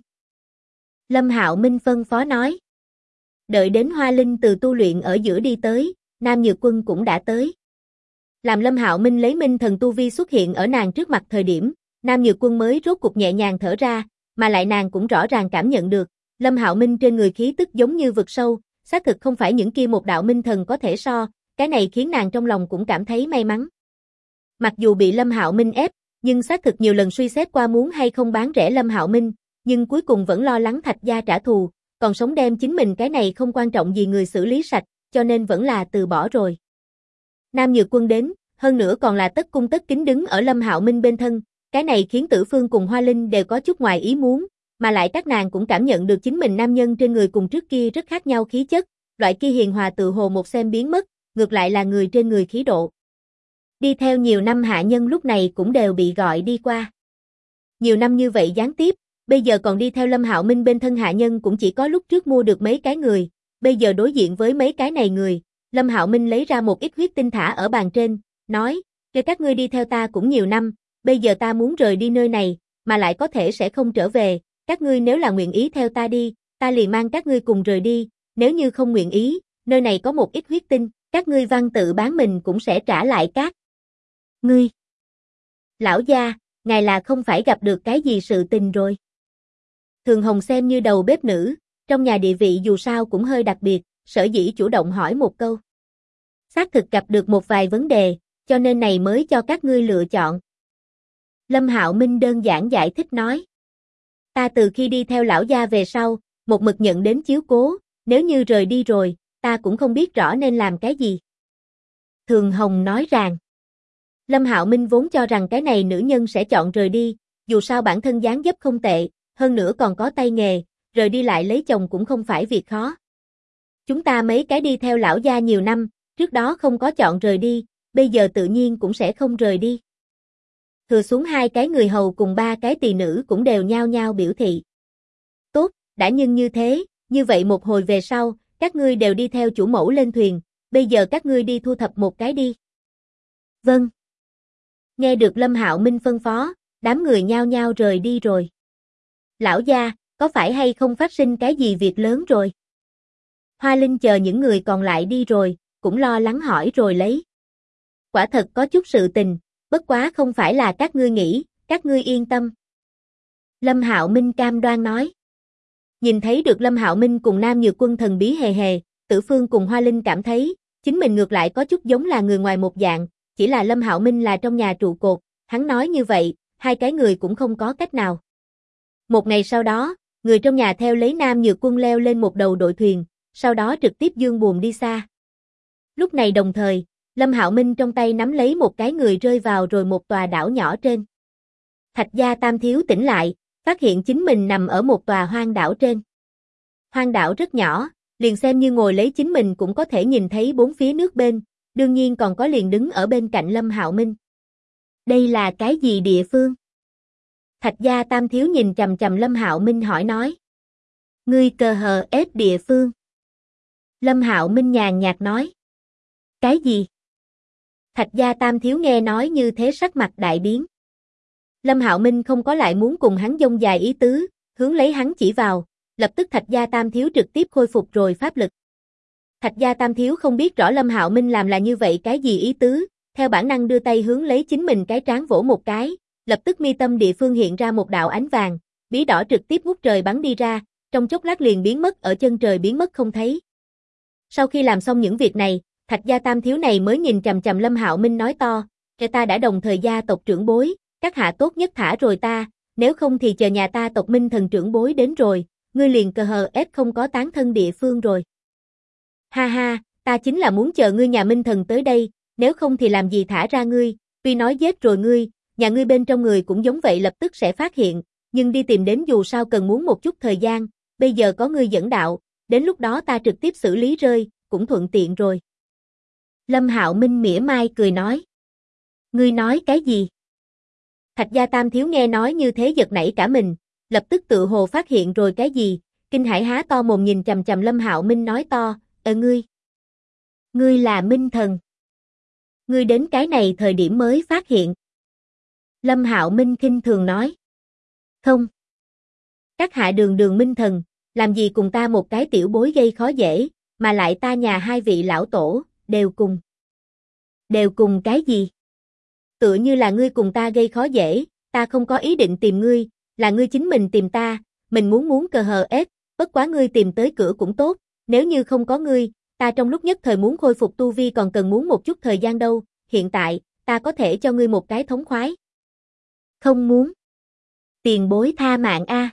Lâm Hạo Minh phân phó nói. Đợi đến Hoa Linh từ tu luyện ở giữa đi tới, Nam Nhược Quân cũng đã tới. Làm Lâm Hạo Minh lấy minh thần tu vi xuất hiện ở nàng trước mặt thời điểm, Nam Nhược Quân mới rốt cục nhẹ nhàng thở ra, mà lại nàng cũng rõ ràng cảm nhận được, Lâm Hạo Minh trên người khí tức giống như vực sâu, xác thực không phải những kia một đạo minh thần có thể so, cái này khiến nàng trong lòng cũng cảm thấy may mắn. Mặc dù bị Lâm Hạo Minh ép, nhưng xác thực nhiều lần suy xét qua muốn hay không bán rẻ Lâm Hạo Minh, nhưng cuối cùng vẫn lo lắng Thạch gia trả thù, còn sống đem chính mình cái này không quan trọng gì người xử lý sạch, cho nên vẫn là từ bỏ rồi. Nam Nhược Quân đến, hơn nữa còn là tất cung tất kính đứng ở Lâm Hạo Minh bên thân, cái này khiến Tử Phương cùng Hoa Linh đều có chút ngoài ý muốn, mà lại các nàng cũng cảm nhận được chính mình nam nhân trên người cùng trước kia rất khác nhau khí chất, loại kia hiền hòa tự hồ một xem biến mất, ngược lại là người trên người khí độ. Đi theo nhiều năm hạ nhân lúc này cũng đều bị gọi đi qua. Nhiều năm như vậy gián tiếp, bây giờ còn đi theo Lâm Hạo Minh bên thân hạ nhân cũng chỉ có lúc trước mua được mấy cái người, bây giờ đối diện với mấy cái này người, Lâm Hạo Minh lấy ra một ít huyết tinh thả ở bàn trên, nói, kêu các ngươi đi theo ta cũng nhiều năm, bây giờ ta muốn rời đi nơi này, mà lại có thể sẽ không trở về, các ngươi nếu là nguyện ý theo ta đi, ta liền mang các ngươi cùng rời đi, nếu như không nguyện ý, nơi này có một ít huyết tinh, các ngươi văn tự bán mình cũng sẽ trả lại các ngươi. Lão gia, ngài là không phải gặp được cái gì sự tình rồi. Thường Hồng xem như đầu bếp nữ, trong nhà địa vị dù sao cũng hơi đặc biệt, sở dĩ chủ động hỏi một câu. Xác thực gặp được một vài vấn đề, cho nên này mới cho các ngươi lựa chọn. Lâm Hạo Minh đơn giản giải thích nói. Ta từ khi đi theo lão gia về sau, một mực nhận đến chiếu cố, nếu như rời đi rồi, ta cũng không biết rõ nên làm cái gì. Thường Hồng nói rằng. Lâm Hạo Minh vốn cho rằng cái này nữ nhân sẽ chọn rời đi, dù sao bản thân dáng dấp không tệ, hơn nữa còn có tay nghề, rời đi lại lấy chồng cũng không phải việc khó. Chúng ta mấy cái đi theo lão gia nhiều năm, trước đó không có chọn rời đi, bây giờ tự nhiên cũng sẽ không rời đi. Thừa xuống hai cái người hầu cùng ba cái tỳ nữ cũng đều nhao nhao biểu thị. Tốt, đã nhưng như thế, như vậy một hồi về sau, các ngươi đều đi theo chủ mẫu lên thuyền, bây giờ các ngươi đi thu thập một cái đi. Vâng. Nghe được Lâm Hạo Minh phân phó, đám người nhao nhao rời đi rồi. Lão gia, có phải hay không phát sinh cái gì việc lớn rồi? Hoa Linh chờ những người còn lại đi rồi, cũng lo lắng hỏi rồi lấy. Quả thật có chút sự tình, bất quá không phải là các ngươi nghĩ, các ngươi yên tâm. Lâm Hạo Minh cam đoan nói. Nhìn thấy được Lâm Hạo Minh cùng Nam Nhược Quân thần bí hề hề, Tử Phương cùng Hoa Linh cảm thấy, chính mình ngược lại có chút giống là người ngoài một dạng, chỉ là Lâm Hạo Minh là trong nhà trụ cột, hắn nói như vậy, hai cái người cũng không có cách nào. Một ngày sau đó, người trong nhà theo lấy Nam Nhược Quân leo lên một đầu đội thuyền, sau đó trực tiếp dương buồm đi xa. Lúc này đồng thời, Lâm Hạo Minh trong tay nắm lấy một cái người rơi vào rồi một tòa đảo nhỏ trên. Thạch gia Tam Thiếu tỉnh lại, phát hiện chính mình nằm ở một tòa hoang đảo trên. Hoang đảo rất nhỏ, liền xem như ngồi lấy chính mình cũng có thể nhìn thấy bốn phía nước bên, đương nhiên còn có liền đứng ở bên cạnh Lâm Hạo Minh. Đây là cái gì địa phương? Thạch gia Tam Thiếu nhìn chằm chằm Lâm Hạo Minh hỏi nói. Ngươi cờ hờ ép địa phương. Lâm Hạo Minh nhàn nhạt nói. Cái gì? Thạch gia Tam Thiếu nghe nói như thế sắc mặt đại biến. Lâm Hạo Minh không có lại muốn cùng hắn dông dài ý tứ, hướng lấy hắn chỉ vào, lập tức Thạch gia Tam Thiếu trực tiếp khôi phục rồi pháp lực. Thạch gia Tam Thiếu không biết rõ Lâm Hạo Minh làm là như vậy cái gì ý tứ, theo bản năng đưa tay hướng lấy chính mình cái trán vỗ một cái, lập tức mi tâm địa phương hiện ra một đạo ánh vàng, bí đỏ trực tiếp ngút trời bắn đi ra, trong chốc lát liền biến mất ở chân trời biến mất không thấy. Sau khi làm xong những việc này, Thạch gia Tam Thiếu này mới nhìn chằm chằm Lâm Hạo Minh nói to, Kẻ ta đã đồng thời gia tộc trưởng bối, các hạ tốt nhất thả rồi ta, nếu không thì chờ nhà ta tộc minh thần trưởng bối đến rồi, ngươi liền cờ hờ ép không có tán thân địa phương rồi. Ha ha, ta chính là muốn chờ ngươi nhà minh thần tới đây, nếu không thì làm gì thả ra ngươi, tuy nói giết rồi ngươi, nhà ngươi bên trong người cũng giống vậy lập tức sẽ phát hiện, nhưng đi tìm đến dù sao cần muốn một chút thời gian, bây giờ có ngươi dẫn đạo, đến lúc đó ta trực tiếp xử lý rơi, cũng thuận tiện rồi. Lâm Hạo Minh mỉa mai cười nói. Ngươi nói cái gì? Thạch Gia Tam thiếu nghe nói như thế giật nảy cả mình, lập tức tự hồ phát hiện rồi cái gì, kinh hãi há to mồm nhìn chằm chằm Lâm Hạo Minh nói to, ngươi là Minh Thần. Ngươi đến cái này thời điểm mới phát hiện. Lâm Hạo Minh khinh thường nói. Không. Các hạ đường Minh Thần, làm gì cùng ta một cái tiểu bối gây khó dễ, mà lại ta nhà hai vị lão tổ, đều cùng. Đều cùng cái gì? Tựa như là ngươi cùng ta gây khó dễ, ta không có ý định tìm ngươi, là ngươi chính mình tìm ta, mình muốn cờ hờ ép, bất quá ngươi tìm tới cửa cũng tốt, nếu như không có ngươi, ta trong lúc nhất thời muốn khôi phục tu vi còn cần muốn một chút thời gian đâu, hiện tại, ta có thể cho ngươi một cái thống khoái. Không muốn. Tiền bối tha mạng a.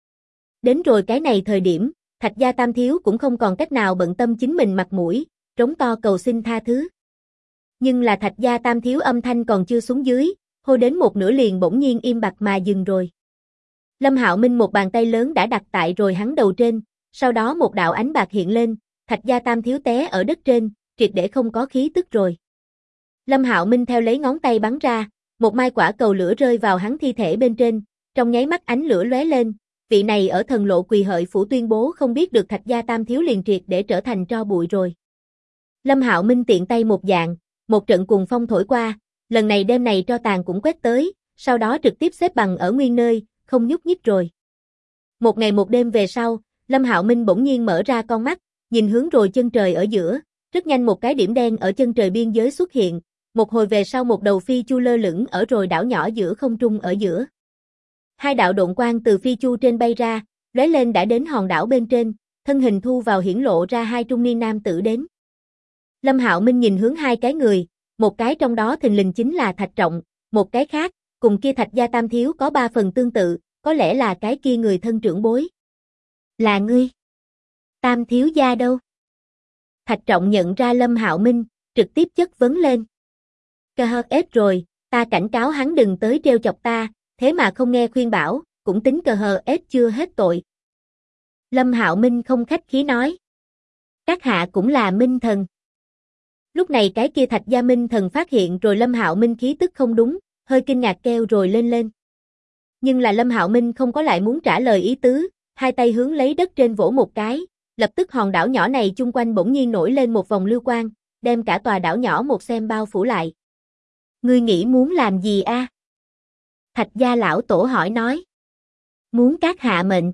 Đến rồi cái này thời điểm, Thạch Gia Tam thiếu cũng không còn cách nào bận tâm chính mình mặt mũi, trống to cầu xin tha thứ. Nhưng là Thạch Gia Tam thiếu âm thanh còn chưa xuống dưới, hô đến một nửa liền bỗng nhiên im bặt mà dừng rồi. Lâm Hạo Minh một bàn tay lớn đã đặt tại rồi hắn đầu trên, sau đó một đạo ánh bạc hiện lên, Thạch Gia Tam thiếu té ở đất trên, triệt để không có khí tức rồi. Lâm Hạo Minh theo lấy ngón tay bắn ra, một mai quả cầu lửa rơi vào hắn thi thể bên trên, trong nháy mắt ánh lửa lóe lên, vị này ở thần lộ Quỳ Hợi phủ tuyên bố không biết được Thạch Gia Tam thiếu liền triệt để trở thành tro bụi rồi. Lâm Hạo Minh tiện tay một dạng, một trận cuồng phong thổi qua, lần này đêm này tro tàn cũng quét tới, sau đó trực tiếp xếp bằng ở nguyên nơi, không nhúc nhích rồi. Một ngày một đêm về sau, Lâm Hạo Minh bỗng nhiên mở ra con mắt, nhìn hướng rồi chân trời ở giữa, rất nhanh một cái điểm đen ở chân trời biên giới xuất hiện, một hồi về sau một đầu phi chu lơ lửng ở rồi đảo nhỏ giữa không trung ở giữa. Hai đạo độn quang từ phi chu trên bay ra, lóe lên đã đến hòn đảo bên trên, thân hình thu vào hiển lộ ra hai trung niên nam tử đến. Lâm Hạo Minh nhìn hướng hai cái người, một cái trong đó thình lình chính là Thạch Trọng, một cái khác, cùng kia Thạch Gia Tam thiếu có 3 phần tương tự, có lẽ là cái kia người thân trưởng bối. Là ngươi? Tam thiếu gia đâu? Thạch Trọng nhận ra Lâm Hạo Minh, trực tiếp chất vấn lên. Cơ hơ ết rồi, ta cảnh cáo hắn đừng tới trêu chọc ta, thế mà không nghe khuyên bảo, cũng tính cờ hờ ết chưa hết tội. Lâm Hạo Minh không khách khí nói. Các hạ cũng là Minh Thần. Lúc này cái kia Thạch Gia Minh Thần phát hiện rồi Lâm Hạo Minh khí tức không đúng, hơi kinh ngạc kêu rồi lên. Nhưng là Lâm Hạo Minh không có lại muốn trả lời ý tứ, hai tay hướng lấy đất trên vỗ một cái, lập tức hòn đảo nhỏ này chung quanh bỗng nhiên nổi lên một vòng lưu quang, đem cả tòa đảo nhỏ một xem bao phủ lại. Ngươi nghĩ muốn làm gì a? Thạch Gia lão tổ hỏi nói. Muốn các hạ mệnh.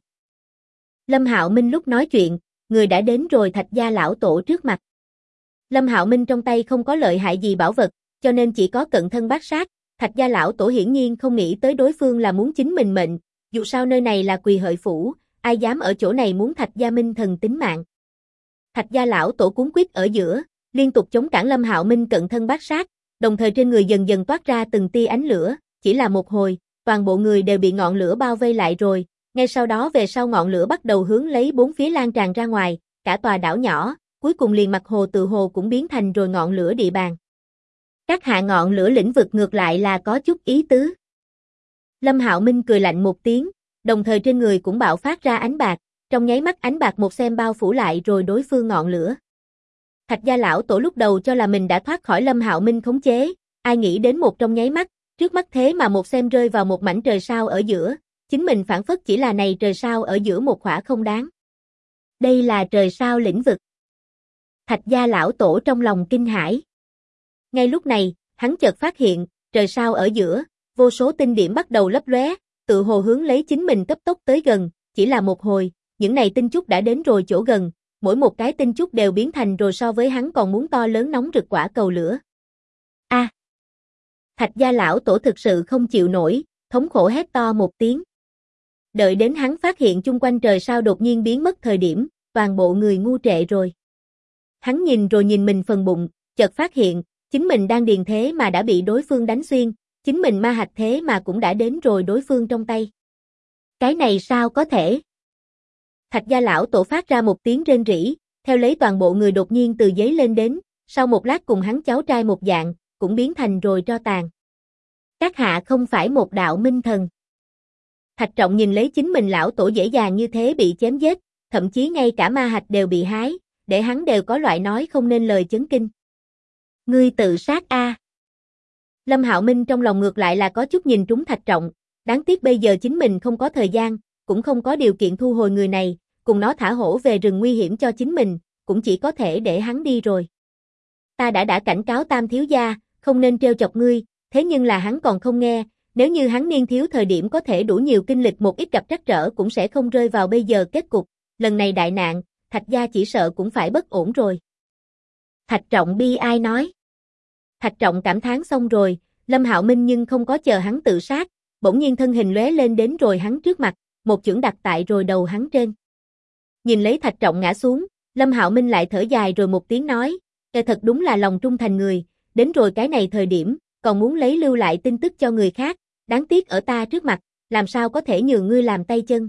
Lâm Hạo Minh lúc nói chuyện, người đã đến rồi Thạch Gia lão tổ trước mặt. Lâm Hạo Minh trong tay không có lợi hại gì bảo vật, cho nên chỉ có cận thân bát sát, Thạch Gia lão tổ hiển nhiên không nghĩ tới đối phương là muốn chính mình mệnh, dù sao nơi này là Quỳ Hợi phủ, ai dám ở chỗ này muốn Thạch Gia Minh Thần tính mạng. Thạch Gia lão tổ cuống quýt ở giữa, liên tục chống cản Lâm Hạo Minh cận thân bát sát, đồng thời trên người dần dần toát ra từng tia ánh lửa, chỉ là một hồi, toàn bộ người đều bị ngọn lửa bao vây lại rồi, ngay sau đó về sau ngọn lửa bắt đầu hướng lấy bốn phía lan tràn ra ngoài, cả tòa đảo nhỏ, cuối cùng liền mặt hồ từ hồ cũng biến thành rồi ngọn lửa địa bàn. Các hạ ngọn lửa lĩnh vực ngược lại là có chút ý tứ. Lâm Hạo Minh cười lạnh một tiếng, đồng thời trên người cũng bạo phát ra ánh bạc, trong nháy mắt ánh bạc một xem bao phủ lại rồi đối phương ngọn lửa. Thạch Gia lão tổ lúc đầu cho là mình đã thoát khỏi Lâm Hạo Minh khống chế, ai nghĩ đến một trong nháy mắt, trước mắt thế mà một xem rơi vào một mảnh trời sao ở giữa, chính mình phản phất chỉ là này trời sao ở giữa một khỏa không đáng. Đây là trời sao lĩnh vực. Thạch Gia lão tổ trong lòng kinh hãi. Ngay lúc này, hắn chợt phát hiện, trời sao ở giữa, vô số tinh điểm bắt đầu lấp lóe, tự hồ hướng lấy chính mình cấp tốc tới gần, chỉ là một hồi, những này tinh trúc đã đến rồi chỗ gần, mỗi một cái tinh trúc đều biến thành rồi so với hắn còn muốn to lớn nóng rực quả cầu lửa. A! Thạch Gia lão tổ thực sự không chịu nổi, thống khổ hét to một tiếng. Đợi đến hắn phát hiện chung quanh trời sao đột nhiên biến mất thời điểm, toàn bộ người ngu trệ rồi. Hắn nhìn rồi nhìn mình phần bụng, chợt phát hiện, chính mình đang điền thế mà đã bị đối phương đánh xuyên, chính mình ma hạch thế mà cũng đã đến rồi đối phương trong tay. Cái này sao có thể? Thạch gia lão tổ phát ra một tiếng rên rỉ, theo lấy toàn bộ người đột nhiên từ giấy lên đến, sau một lát cùng hắn cháu trai một dạng, cũng biến thành rồi tro tàn. Các hạ không phải một đạo minh thần. Thạch Trọng nhìn lấy chính mình lão tổ dễ dàng như thế bị chém giết, thậm chí ngay cả ma hạch đều bị hái, để hắn đều có loại nói không nên lời chấn kinh. Ngươi tự sát a. Lâm Hạo Minh trong lòng ngược lại là có chút nhìn trúng Thạch Trọng, đáng tiếc bây giờ chính mình không có thời gian, cũng không có điều kiện thu hồi người này, cùng nó thả hổ về rừng nguy hiểm cho chính mình, cũng chỉ có thể để hắn đi rồi. Ta đã cảnh cáo Tam thiếu gia, không nên trêu chọc ngươi, thế nhưng là hắn còn không nghe, nếu như hắn niên thiếu thời điểm có thể đủ nhiều kinh lịch một ít gặp trắc trở cũng sẽ không rơi vào bây giờ kết cục, lần này đại nạn, Thạch gia chỉ sợ cũng phải bất ổn rồi. Thạch Trọng bi ai nói. Thạch Trọng cảm thán xong rồi, Lâm Hạo Minh nhưng không có chờ hắn tự sát, bỗng nhiên thân hình lóe lên đến rồi hắn trước mặt, một chưởng đặt tại rồi đầu hắn trên. Nhìn lấy Thạch Trọng ngã xuống, Lâm Hạo Minh lại thở dài rồi một tiếng nói, thật đúng là lòng trung thành người, đến rồi cái này thời điểm, còn muốn lấy lưu lại tin tức cho người khác, đáng tiếc ở ta trước mặt, làm sao có thể nhường ngươi làm tay chân.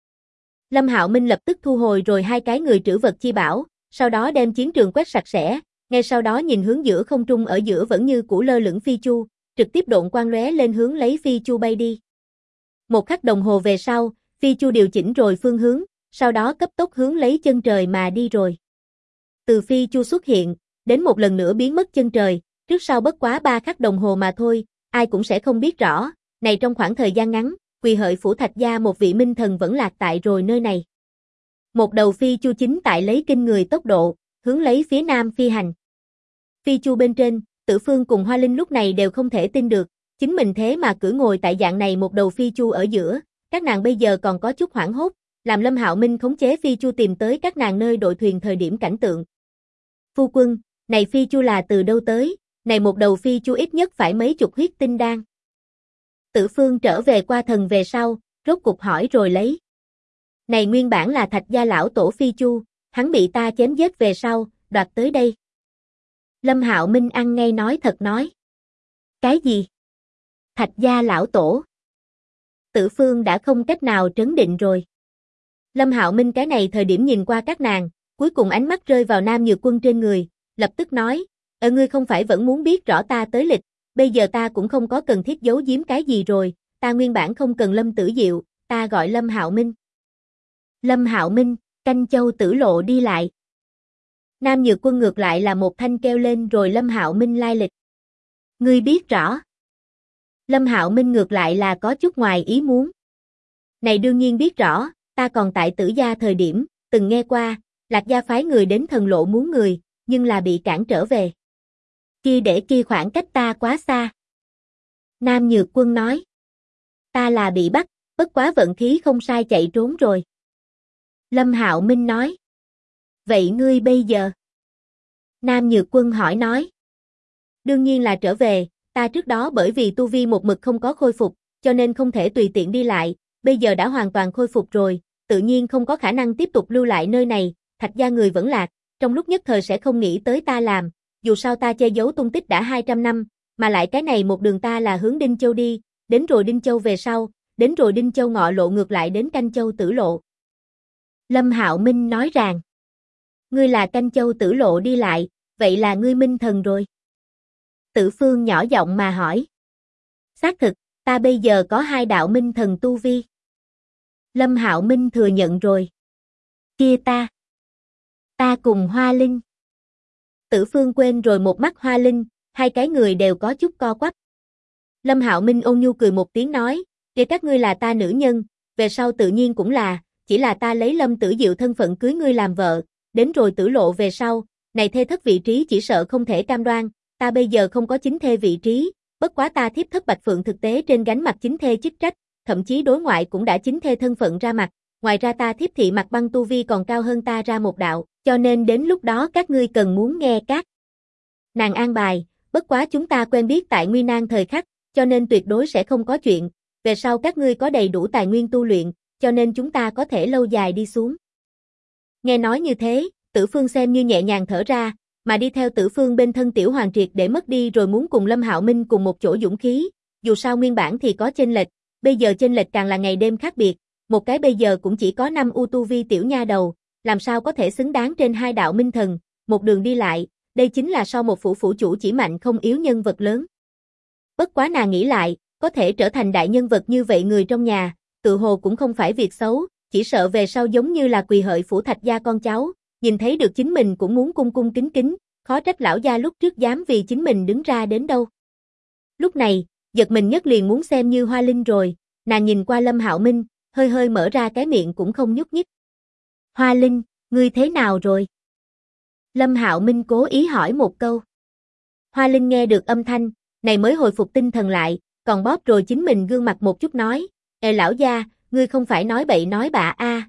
Lâm Hạo Minh lập tức thu hồi rồi hai cái người trữ vật chi bảo, sau đó đem chiến trường quét sạch sẽ, ngay sau đó nhìn hướng giữa không trung ở giữa vẫn như cũ lơ lửng phi chu, trực tiếp độn quang lóe lên hướng lấy phi chu bay đi. Một khắc đồng hồ về sau, phi chu điều chỉnh rồi phương hướng, sau đó cấp tốc hướng lấy chân trời mà đi rồi. Từ phi chu xuất hiện, đến một lần nữa biến mất chân trời, trước sau bất quá 3 khắc đồng hồ mà thôi, ai cũng sẽ không biết rõ, này trong khoảng thời gian ngắn, Quỳ Hợi phủ Thạch gia một vị minh thần vẫn lạc tại rồi nơi này. Một đầu phi chu chính tại lấy kinh người tốc độ, hướng lấy phía nam phi hành. Phi chu bên trên, Tử Phương cùng Hoa Linh lúc này đều không thể tin được, chính mình thế mà cứ ngồi tại dạng này một đầu phi chu ở giữa, các nàng bây giờ còn có chút hoảng hốt, làm Lâm Hạo Minh khống chế phi chu tìm tới các nàng nơi đội thuyền thời điểm cảnh tượng. Phu quân, này phi chu là từ đâu tới, này một đầu phi chu ít nhất phải mấy chục huyết tinh đan. Tử Phương trở về qua thần về sau, rốt cục hỏi rồi lấy. Này nguyên bản là Thạch gia lão tổ phi chu, hắn bị ta chém giết về sau, đoạt tới đây. Lâm Hạo Minh ăn ngay nói thật nói. Cái gì? Thạch gia lão tổ. Tử Phương đã không cách nào trấn định rồi. Lâm Hạo Minh cái này thời điểm nhìn qua các nàng, cuối cùng ánh mắt rơi vào Nam Nhược Quân trên người, lập tức nói, ngươi không phải vẫn muốn biết rõ ta tới lịch, bây giờ ta cũng không có cần thiết giấu giếm cái gì rồi, ta nguyên bản không cần Lâm Tử Diệu, ta gọi Lâm Hạo Minh. Lâm Hạo Minh, Canh Châu Tử Lộ đi lại. Nam Nhược Quân ngược lại là một thanh kêu lên rồi Lâm Hạo Minh lai lịch. Ngươi biết rõ. Lâm Hạo Minh ngược lại là có chút ngoài ý muốn. Này đương nhiên biết rõ, ta còn tại Tử gia thời điểm, từng nghe qua, Lạc gia phái người đến Thần Lộ muốn người, nhưng là bị cản trở về. Kia khoảng cách ta quá xa. Nam Nhược Quân nói. Ta là bị bắt, bất quá vận khí không sai chạy trốn rồi. Lâm Hạo Minh nói. Vậy ngươi bây giờ? Nam Nhược Quân hỏi nói. Đương nhiên là trở về, ta trước đó bởi vì tu vi một mực không có khôi phục, cho nên không thể tùy tiện đi lại, bây giờ đã hoàn toàn khôi phục rồi, tự nhiên không có khả năng tiếp tục lưu lại nơi này, Thạch gia người vẫn lạc, trong lúc nhất thời sẽ không nghĩ tới ta làm, dù sao ta che giấu tung tích đã 200 năm, mà lại cái này một đường ta là hướng Đinh Châu đi, đến rồi Đinh Châu về sau, đến rồi Đinh Châu ngọ lộ ngược lại đến Canh Châu Tử Lộ. Lâm Hạo Minh nói rằng, ngươi là Canh Châu Tử Lộ đi lại, vậy là ngươi minh thần rồi. Tử Phương nhỏ giọng mà hỏi. Xác thực, ta bây giờ có 2 đạo minh thần tu vi. Lâm Hạo Minh thừa nhận rồi. Kia ta cùng Hoa Linh. Tử Phương quên rồi một mắt Hoa Linh, hai cái người đều có chút co quắp. Lâm Hạo Minh ôn nhu cười một tiếng nói, kia các ngươi là ta nữ nhân, về sau tự nhiên cũng là, chỉ là ta lấy Lâm Tử Diệu thân phận cưới ngươi làm vợ, đến rồi Tử Lộ về sau, này thê thất vị trí chỉ sợ không thể cam đoan, ta bây giờ không có chính thê vị trí, bất quá ta thiếp thất Bạch Phượng thực tế trên gánh mặt chính thê chức trách, thậm chí đối ngoại cũng đã chính thê thân phận ra mặt, ngoài ra ta thiếp thị Mặt Băng tu vi còn cao hơn ta ra một đạo, cho nên đến lúc đó các ngươi cần muốn nghe các nàng an bài, bất quá chúng ta quen biết tại nguy nan thời khắc, cho nên tuyệt đối sẽ không có chuyện, về sau các ngươi có đầy đủ tài nguyên tu luyện, cho nên chúng ta có thể lâu dài đi xuống. Nghe nói như thế, Tử Phương xem như nhẹ nhàng thở ra, mà đi theo Tử Phương bên thân Tiểu Hoàng triệt để mất đi rồi muốn cùng Lâm Hạo Minh cùng một chỗ dũng khí, dù sao nguyên bản thì có chênh lệch, bây giờ chênh lệch càng là ngày đêm khác biệt, một cái bây giờ cũng chỉ có 5 u tu vi tiểu nha đầu, làm sao có thể xứng đáng trên hai đạo minh thần, một đường đi lại, đây chính là so một phủ chủ chỉ mạnh không yếu nhân vật lớn. Bất quá nàng nghĩ lại, có thể trở thành đại nhân vật như vậy người trong nhà, tự hồ cũng không phải việc xấu, chỉ sợ về sau giống như là quỳ hợi phủ Thạch gia con cháu, nhìn thấy được chính mình cũng muốn cung cung kính kính, khó trách lão gia lúc trước dám vì chính mình đứng ra đến đâu. Lúc này, giật mình nhất liền muốn xem Như Hoa Linh rồi, nàng nhìn qua Lâm Hạo Minh, hơi hơi mở ra cái miệng cũng không nhúc nhích. Hoa Linh, ngươi thế nào rồi? Lâm Hạo Minh cố ý hỏi một câu. Hoa Linh nghe được âm thanh, này mới hồi phục tinh thần lại, còn bóp rồi chính mình gương mặt một chút nói, lão gia, ngươi không phải nói bậy nói bạ a,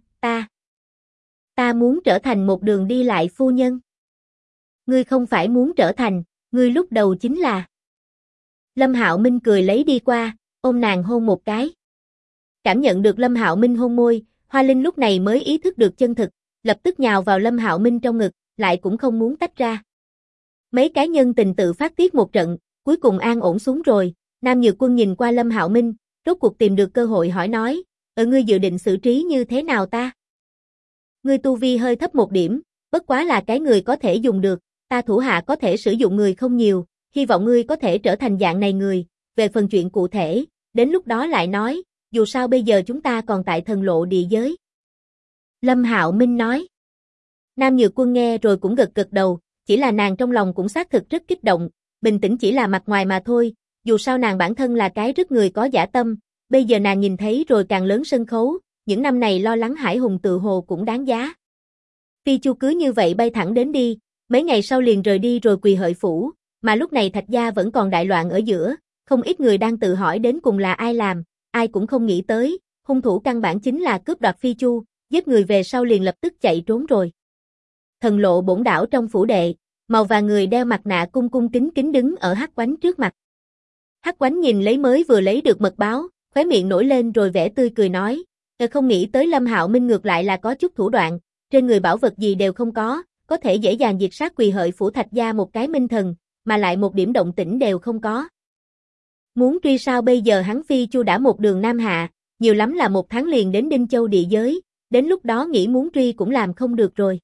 ta muốn trở thành một đường đi lại phu nhân. Ngươi không phải muốn trở thành, ngươi lúc đầu chính là. Lâm Hạo Minh cười lấy đi qua, ôm nàng hôn một cái. Cảm nhận được Lâm Hạo Minh hôn môi, Hoa Linh lúc này mới ý thức được chân thực, lập tức nhào vào Lâm Hạo Minh trong ngực, lại cũng không muốn tách ra. Mấy cái nhân tình tự phát tiết một trận, cuối cùng an ổn xuống rồi, Nam Nhược Quân nhìn qua Lâm Hạo Minh, rốt cuộc tìm được cơ hội hỏi nói, ngươi dự định xử trí như thế nào ta? Ngươi tu vi hơi thấp một điểm, bất quá là cái người có thể dùng được, ta thủ hạ có thể sử dụng người không nhiều, hy vọng ngươi có thể trở thành dạng này người, về phần chuyện cụ thể, đến lúc đó lại nói, dù sao bây giờ chúng ta còn tại thần lộ địa giới. Lâm Hạo Minh nói. Nam Nhược Quân nghe rồi cũng gật gật đầu, chỉ là nàng trong lòng cũng xác thực rất kích động, bình tĩnh chỉ là mặt ngoài mà thôi, dù sao nàng bản thân là cái rất người có dã tâm, bây giờ nàng nhìn thấy rồi càng lớn sân khấu, những năm này lo lắng Hải Hùng tự hồ cũng đáng giá. Phi Chu cứ như vậy bay thẳng đến đi, mấy ngày sau liền rời đi rồi quỳ hợi phủ, mà lúc này Thạch gia vẫn còn đại loạn ở giữa, không ít người đang tự hỏi đến cùng là ai làm, ai cũng không nghĩ tới, hung thủ căn bản chính là cướp đoạt Phi Chu, giết người về sau liền lập tức chạy trốn rồi. Thần lộ bổn đảo trong phủ đệ, màu vàng người đeo mặt nạ cung cung kính kính đứng ở Hắc Oánh trước mặt. Hắc Oánh nhìn lấy mới vừa lấy được mật báo, khóe miệng nổi lên rồi vẻ tươi cười nói, không nghĩ tới Lâm Hạo Minh ngược lại là có chút thủ đoạn, trên người bảo vật gì đều không có thể dễ dàng diệt sát quỳ hợi phủ Thạch gia một cái minh thần, mà lại một điểm động tĩnh đều không có. Muốn truy sao bây giờ hắn Phi Chu đã một đường Nam Hạ, nhiều lắm là 1 tháng liền đến Đinh Châu địa giới, đến lúc đó nghĩ muốn truy cũng làm không được rồi.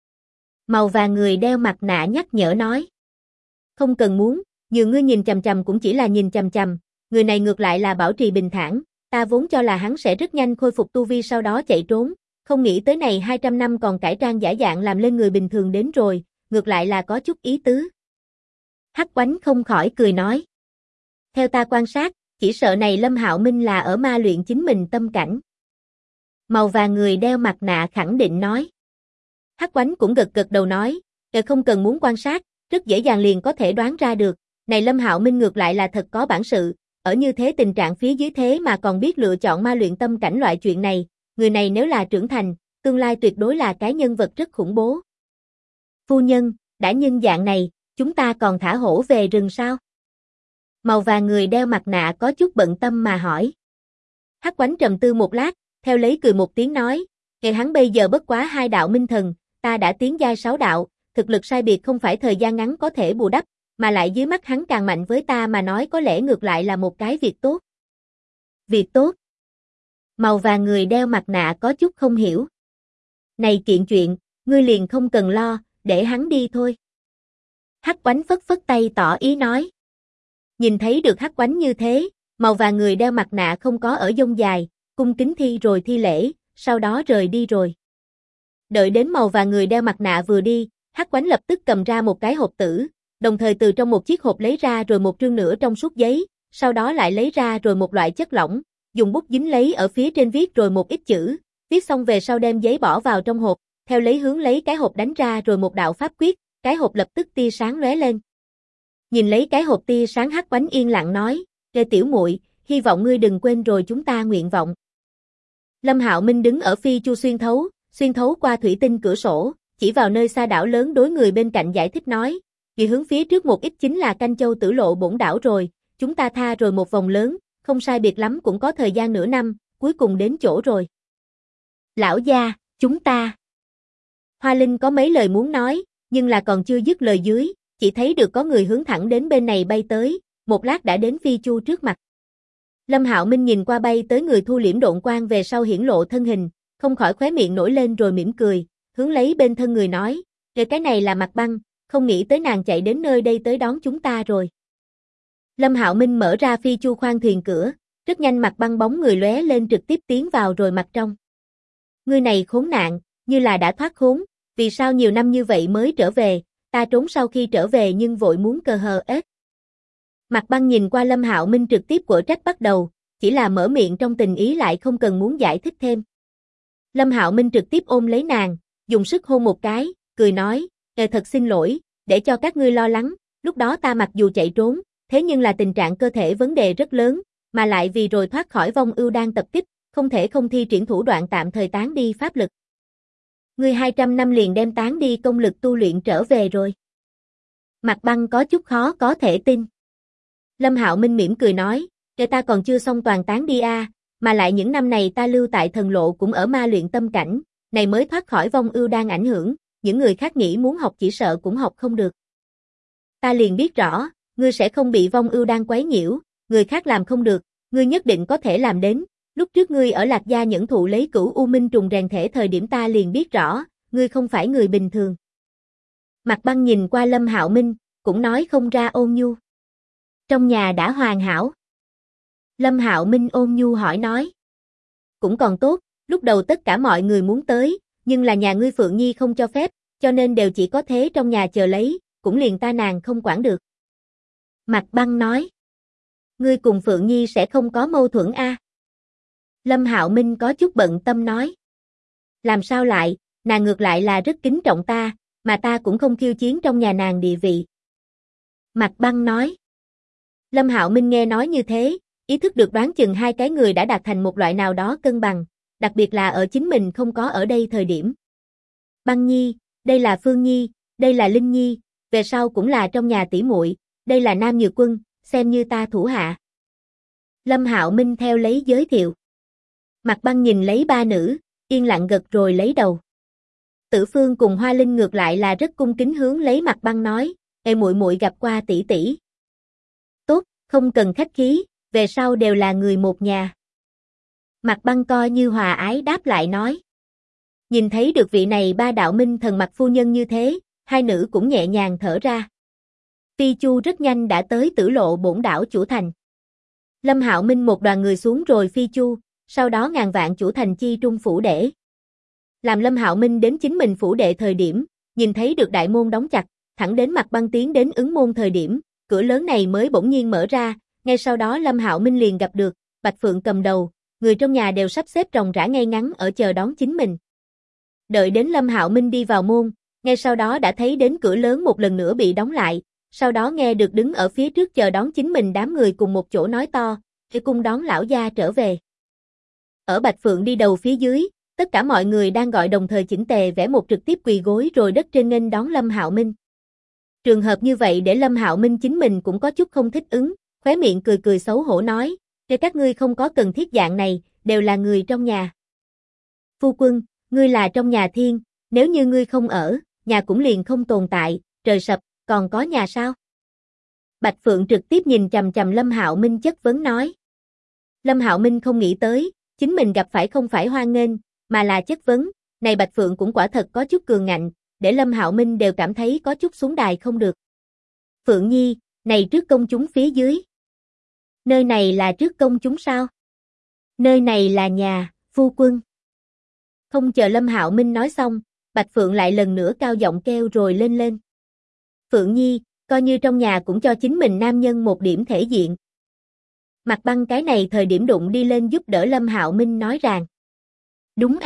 Màu vàng người đeo mặt nạ nhắc nhở nói. Không cần muốn, nhiều ngươi nhìn chằm chằm cũng chỉ là nhìn chằm chằm, người này ngược lại là bảo trì bình thản, ta vốn cho là hắn sẽ rất nhanh khôi phục tu vi sau đó chạy trốn, không nghĩ tới này 200 năm còn cải trang giả dạng làm lên người bình thường đến rồi, ngược lại là có chút ý tứ. Hắc Oánh không khỏi cười nói. Theo ta quan sát, chỉ sợ này Lâm Hạo Minh là ở ma luyện chính mình tâm cảnh. Màu vàng người đeo mặt nạ khẳng định nói. Hắc Oánh cũng gật gật đầu nói, không cần muốn quan sát, rất dễ dàng liền có thể đoán ra được, này Lâm Hạo Minh ngược lại là thật có bản sự, ở như thế tình trạng phía dưới thế mà còn biết lựa chọn ma luyện tâm cảnh loại chuyện này, người này nếu là trưởng thành, tương lai tuyệt đối là cái nhân vật rất khủng bố. Phu nhân, đã nhân dạng này, chúng ta còn thả hổ về rừng sao? Màu vàng người đeo mặt nạ có chút bận tâm mà hỏi. Hắc Oánh trầm tư một lát, theo lấy cười một tiếng nói, ngày hắn bây giờ bất quá 2 đạo minh thần, ta đã tiến giai 6 đạo, thực lực sai biệt không phải thời gian ngắn có thể bù đắp, mà lại dưới mắt hắn càng mạnh với ta mà nói có lẽ ngược lại là một cái việc tốt. Việc tốt? Màu vàng người đeo mặt nạ có chút không hiểu. Này kiện chuyện, ngươi liền không cần lo, để hắn đi thôi. Hắc Oánh phất phất tay tỏ ý nói. Nhìn thấy được Hắc Oánh như thế, màu vàng người đeo mặt nạ không có ở dông dài, cung kính thi rồi thi lễ, sau đó rời đi rồi. Đợi đến màu vàng người đeo mặt nạ vừa đi, Hắc Oánh lập tức cầm ra một cái hộp tử, đồng thời từ trong một chiếc hộp lấy ra rồi một trương nửa trong suốt giấy, sau đó lại lấy ra rồi một loại chất lỏng, dùng bút dính lấy ở phía trên viết rồi một ít chữ, viết xong về sau đem giấy bỏ vào trong hộp, theo lấy hướng lấy cái hộp đánh ra rồi một đạo pháp quyết, cái hộp lập tức tia sáng lóe lên. Nhìn lấy cái hộp tia sáng Hắc Oánh yên lặng nói, tiểu muội, hy vọng ngươi đừng quên rồi chúng ta nguyện vọng. Lâm Hạo Minh đứng ở Phi Chu xuyên thấu qua thủy tinh cửa sổ, chỉ vào nơi xa đảo lớn đối người bên cạnh giải thích nói, vì hướng phía trước một ít chính là Canh Châu Tử Lộ bổn đảo rồi, chúng ta tha rồi một vòng lớn, không sai biệt lắm cũng có thời gian nửa năm, cuối cùng đến chỗ rồi. Lão gia, chúng ta. Hoa Linh có mấy lời muốn nói, nhưng là còn chưa dứt lời dưới, chỉ thấy được có người hướng thẳng đến bên này bay tới, một lát đã đến Phi Chu trước mặt. Lâm Hạo Minh nhìn qua bay tới người thu liễm độn quang về sau hiển lộ thân hình, không khỏi khóe miệng nổi lên rồi mỉm cười, hướng lấy bên thân người nói, cái này là Mạc Băng, không nghĩ tới nàng chạy đến nơi đây tới đón chúng ta rồi. Lâm Hạo Minh mở ra Phi Chu khoang thuyền cửa, rất nhanh Mạc Băng bóng người lóe lên trực tiếp tiến vào rồi mặt trong. Ngươi này khốn nạn, như là đã thoát khốn, vì sao nhiều năm như vậy mới trở về, ta trốn sau khi trở về nhưng vội muốn cờ hờ ếch. Mạc Băng nhìn qua Lâm Hạo Minh trực tiếp quở trách bắt đầu, chỉ là mở miệng trong tình ý lại không cần muốn giải thích thêm. Lâm Hạo Minh trực tiếp ôm lấy nàng, dùng sức hôn một cái, cười nói, thật xin lỗi, để cho các ngươi lo lắng, lúc đó ta mặc dù chạy trốn, thế nhưng là tình trạng cơ thể vấn đề rất lớn, mà lại vì rồi thoát khỏi vong ưu đang tập kích, không thể không thi triển thủ đoạn tạm thời tán đi pháp lực. Ngươi 200 năm liền đem tán đi công lực tu luyện trở về rồi. Mạc Băng có chút khó có thể tin. Lâm Hạo Minh mỉm cười nói, ta còn chưa xong toàn tán đi mà lại những năm này ta lưu tại thần lộ cũng ở ma luyện tâm cảnh, này mới thoát khỏi vong ưu đang ảnh hưởng, những người khác nghĩ muốn học chỉ sợ cũng học không được. Ta liền biết rõ, ngươi sẽ không bị vong ưu đang quấy nhiễu, người khác làm không được, ngươi nhất định có thể làm đến. Lúc trước ngươi ở Lạc Gia nhẫn thụ lấy Cửu U Minh trùng rèn thể thời điểm ta liền biết rõ, ngươi không phải người bình thường. Mạc Băng nhìn qua Lâm Hạo Minh, cũng nói không ra ôn nhu. Trong nhà đã hoàn hảo. Lâm Hạo Minh ôn nhu hỏi nói. Cũng còn tốt, lúc đầu tất cả mọi người muốn tới, nhưng là nhà ngươi Phượng Nhi không cho phép, cho nên đều chỉ có thế trong nhà chờ lấy, cũng liền ta nàng không quản được. Mạc Băng nói. Ngươi cùng Phượng Nhi sẽ không có mâu thuẫn Lâm Hạo Minh có chút bận tâm nói. Làm sao lại, nàng ngược lại là rất kính trọng ta, mà ta cũng không khiêu chiến trong nhà nàng địa vị. Mạc Băng nói. Lâm Hạo Minh nghe nói như thế, ý thức được đoán chừng hai cái người đã đạt thành một loại nào đó cân bằng, đặc biệt là ở chính mình không có ở đây thời điểm. Băng Nhi, đây là Phương Nhi, đây là Linh Nhi, về sau cũng là trong nhà tỷ muội, đây là Nam Nhược Quân, xem như ta thủ hạ. Lâm Hạo Minh theo lấy giới thiệu. Mạc Băng nhìn lấy ba nữ, yên lặng gật rồi lấy đầu. Tử Phương cùng Hoa Linh ngược lại là rất cung kính hướng lấy Mạc Băng nói, muội muội gặp qua tỷ tỷ. Tốt, không cần khách khí, về sau đều là người một nhà. Mạc Băng coi như hòa ái đáp lại nói. Nhìn thấy được vị này ba đạo minh thần Mạc phu nhân như thế, hai nữ cũng nhẹ nhàng thở ra. Phi Chu rất nhanh đã tới Tử Lộ bổn đảo chủ thành. Lâm Hạo Minh một đoàn người xuống rồi Phi Chu, sau đó ngàn vạn chủ thành chi trung phủ đệ. Làm Lâm Hạo Minh đến chính mình phủ đệ thời điểm, nhìn thấy được đại môn đóng chặt, thẳng đến Mạc Băng tiến đến ứng môn thời điểm, cửa lớn này mới bỗng nhiên mở ra, ngay sau đó Lâm Hạo Minh liền gặp được Bạch Phượng cầm đầu, người trong nhà đều sắp xếp ròng rã ngay ngắn ở chờ đón chính mình. Đợi đến Lâm Hạo Minh đi vào môn, ngay sau đó đã thấy đến cửa lớn một lần nữa bị đóng lại, sau đó nghe được đứng ở phía trước chờ đón chính mình đám người cùng một chỗ nói to, "Hãy cung đón lão gia trở về." Ở Bạch Phượng đi đầu phía dưới, tất cả mọi người đang gọi đồng thời chỉnh tề vẽ một trực tiếp quỳ gối rồi đất trên nghênh đón Lâm Hạo Minh. Trường hợp như vậy để Lâm Hạo Minh chính mình cũng có chút không thích ứng, khóe miệng cười cười xấu hổ nói, các ngươi không có cần thiết dạng này, đều là người trong nhà. Phu quân, ngươi là trong nhà thiên, nếu như ngươi không ở, nhà cũng liền không tồn tại, trời sập, còn có nhà sao? Bạch Phượng trực tiếp nhìn chằm chằm Lâm Hạo Minh chất vấn nói. Lâm Hạo Minh không nghĩ tới, chính mình gặp phải không phải hoan nghênh, mà là chất vấn, này Bạch Phượng cũng quả thật có chút cường ngạnh, để Lâm Hạo Minh đều cảm thấy có chút xuống đài không được. Phượng Nhi, này trước công chúng phía dưới. Nơi này là trước công chúng sao? Nơi này là nhà, phu quân. Không chờ Lâm Hạo Minh nói xong, Bạch Phượng lại lần nữa cao giọng kêu rồi lên lên. Phượng Nhi, coi như trong nhà cũng cho chính mình nam nhân một điểm thể diện. Mạc Băng cái này thời điểm đụng đi lên giúp đỡ Lâm Hạo Minh nói rằng. Đúng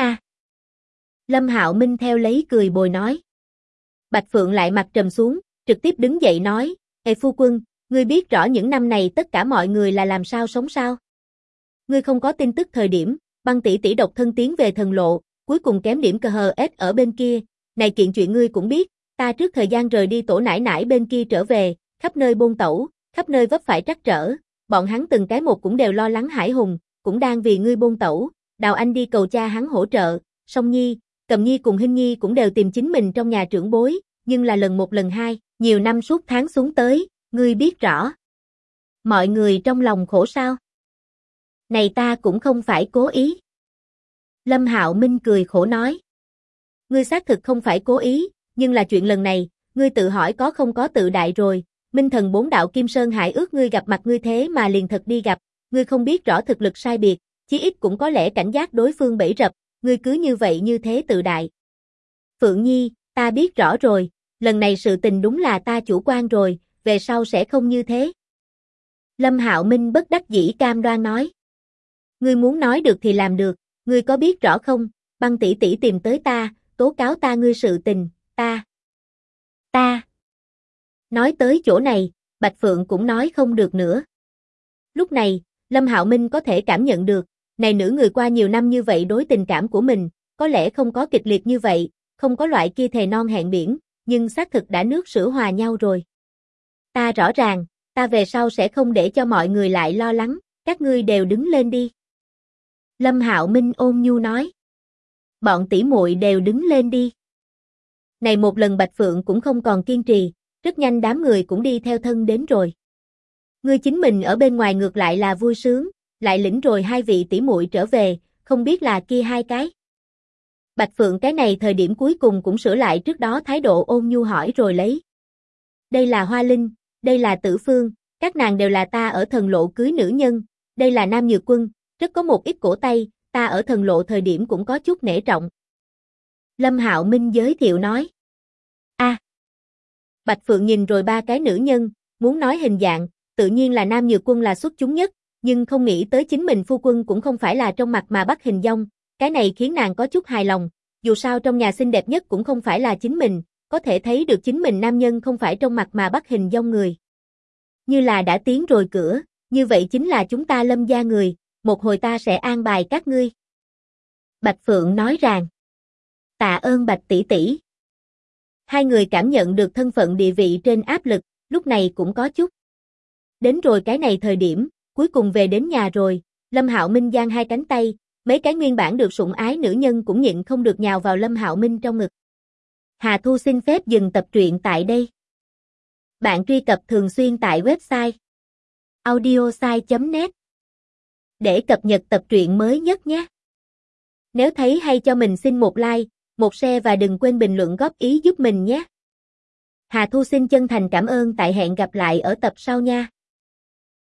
Lâm Hạo Minh theo lấy cười bồi nói. Bạch Phượng lại mặt trầm xuống, trực tiếp đứng dậy nói, phu quân, ngươi biết rõ những năm này tất cả mọi người là làm sao sống sao? Ngươi không có tin tức thời điểm, Băng tỷ tỷ độc thân tiến về thần lộ, cuối cùng kém điểm cờ hờ ếch ở bên kia, này kiện chuyện ngươi cũng biết, ta trước thời gian rời đi tổ nải nải bên kia trở về, khắp nơi buôn tẩu, khắp nơi vấp phải trắc trở, bọn hắn từng cái một cũng đều lo lắng hải hùng, cũng đang vì ngươi buôn tẩu, Đào Anh đi cầu cha hắn hỗ trợ, Song Nhi, Cầm Nhi cùng Hinh Nhi cũng đều tìm chính mình trong nhà trưởng bối, nhưng là lần một lần hai, nhiều năm suốt tháng xuống tới, ngươi biết rõ. Mọi người trong lòng khổ sao? Này ta cũng không phải cố ý. Lâm Hạo Minh cười khổ nói. Ngươi xác thực không phải cố ý, nhưng là chuyện lần này, ngươi tự hỏi có không có tự đại rồi, Minh Thần 4 đạo Kim Sơn Hải ước ngươi gặp mặt ngươi thế mà liền thật đi gặp, ngươi không biết rõ thực lực sai biệt, chí ít cũng có lẽ cảnh giác đối phương bẫy rập, ngươi cứ như vậy như thế tự đại. Phượng Nhi, ta biết rõ rồi, lần này sự tình đúng là ta chủ quan rồi, về sau sẽ không như thế. Lâm Hạo Minh bất đắc dĩ cam đoan nói. Ngươi muốn nói được thì làm được, ngươi có biết rõ không, Băng tỷ tỷ tìm tới ta, tố cáo ta ngươi sự tình, ta. Nói tới chỗ này, Bạch Phượng cũng nói không được nữa. Lúc này, Lâm Hạo Minh có thể cảm nhận được, này nữ người qua nhiều năm như vậy đối tình cảm của mình, có lẽ không có kịch liệt như vậy, không có loại kia thề non hẹn biển, nhưng xác thực đã nước sữa hòa nhau rồi. Ta rõ ràng, ta về sau sẽ không để cho mọi người lại lo lắng, các ngươi đều đứng lên đi. Lâm Hạo Minh ôn nhu nói. Bọn tỷ muội đều đứng lên đi. Này một lần Bạch Phượng cũng không còn kiên trì, rất nhanh đám người cũng đi theo thân đến rồi. Ngươi chính mình ở bên ngoài ngược lại là vui sướng, lại lĩnh rồi hai vị tỷ muội trở về, không biết là kia hai cái. Bạch Phượng cái này thời điểm cuối cùng cũng sửa lại trước đó thái độ ôn nhu hỏi rồi lấy. Đây là Hoa Linh, đây là Tử Phương, các nàng đều là ta ở thần lộ cưới nữ nhân, đây là Nam Nhược Quân, rất có một ít cổ tay, ta ở thần lộ thời điểm cũng có chút nể trọng. Lâm Hạo Minh giới thiệu nói. Bạch Phượng nhìn rồi ba cái nữ nhân, muốn nói hình dạng, tự nhiên là Nam Nhược Quân là xuất chúng nhất, nhưng không nghĩ tới chính mình phu quân cũng không phải là trong mặt mà bắt hình dong, cái này khiến nàng có chút hài lòng, dù sao trong nhà xinh đẹp nhất cũng không phải là chính mình, có thể thấy được chính mình nam nhân không phải trong mặt mà bắt hình dong người. Như là đã tiến rồi cửa, như vậy chính là chúng ta Lâm gia người, một hồi ta sẽ an bài các ngươi. Bạch Phượng nói rằng, tạ ơn Bạch tỷ tỷ. Hai người cảm nhận được thân phận địa vị trên áp lực, lúc này cũng có chút. Đến rồi cái này thời điểm, cuối cùng về đến nhà rồi, Lâm Hạo Minh giang hai cánh tay, mấy cái nguyên bản được sủng ái nữ nhân cũng nhịn không được nhào vào Lâm Hạo Minh trong ngực. Hà Thu xin phép dừng tập truyện tại đây. Bạn truy cập thường xuyên tại website audiosai.net để cập nhật tập truyện mới nhất nhé. Nếu thấy hay cho mình xin một like, một share và đừng quên bình luận góp ý giúp mình nhé. Hà Thu xin chân thành cảm ơn, tại hẹn gặp lại ở tập sau nha.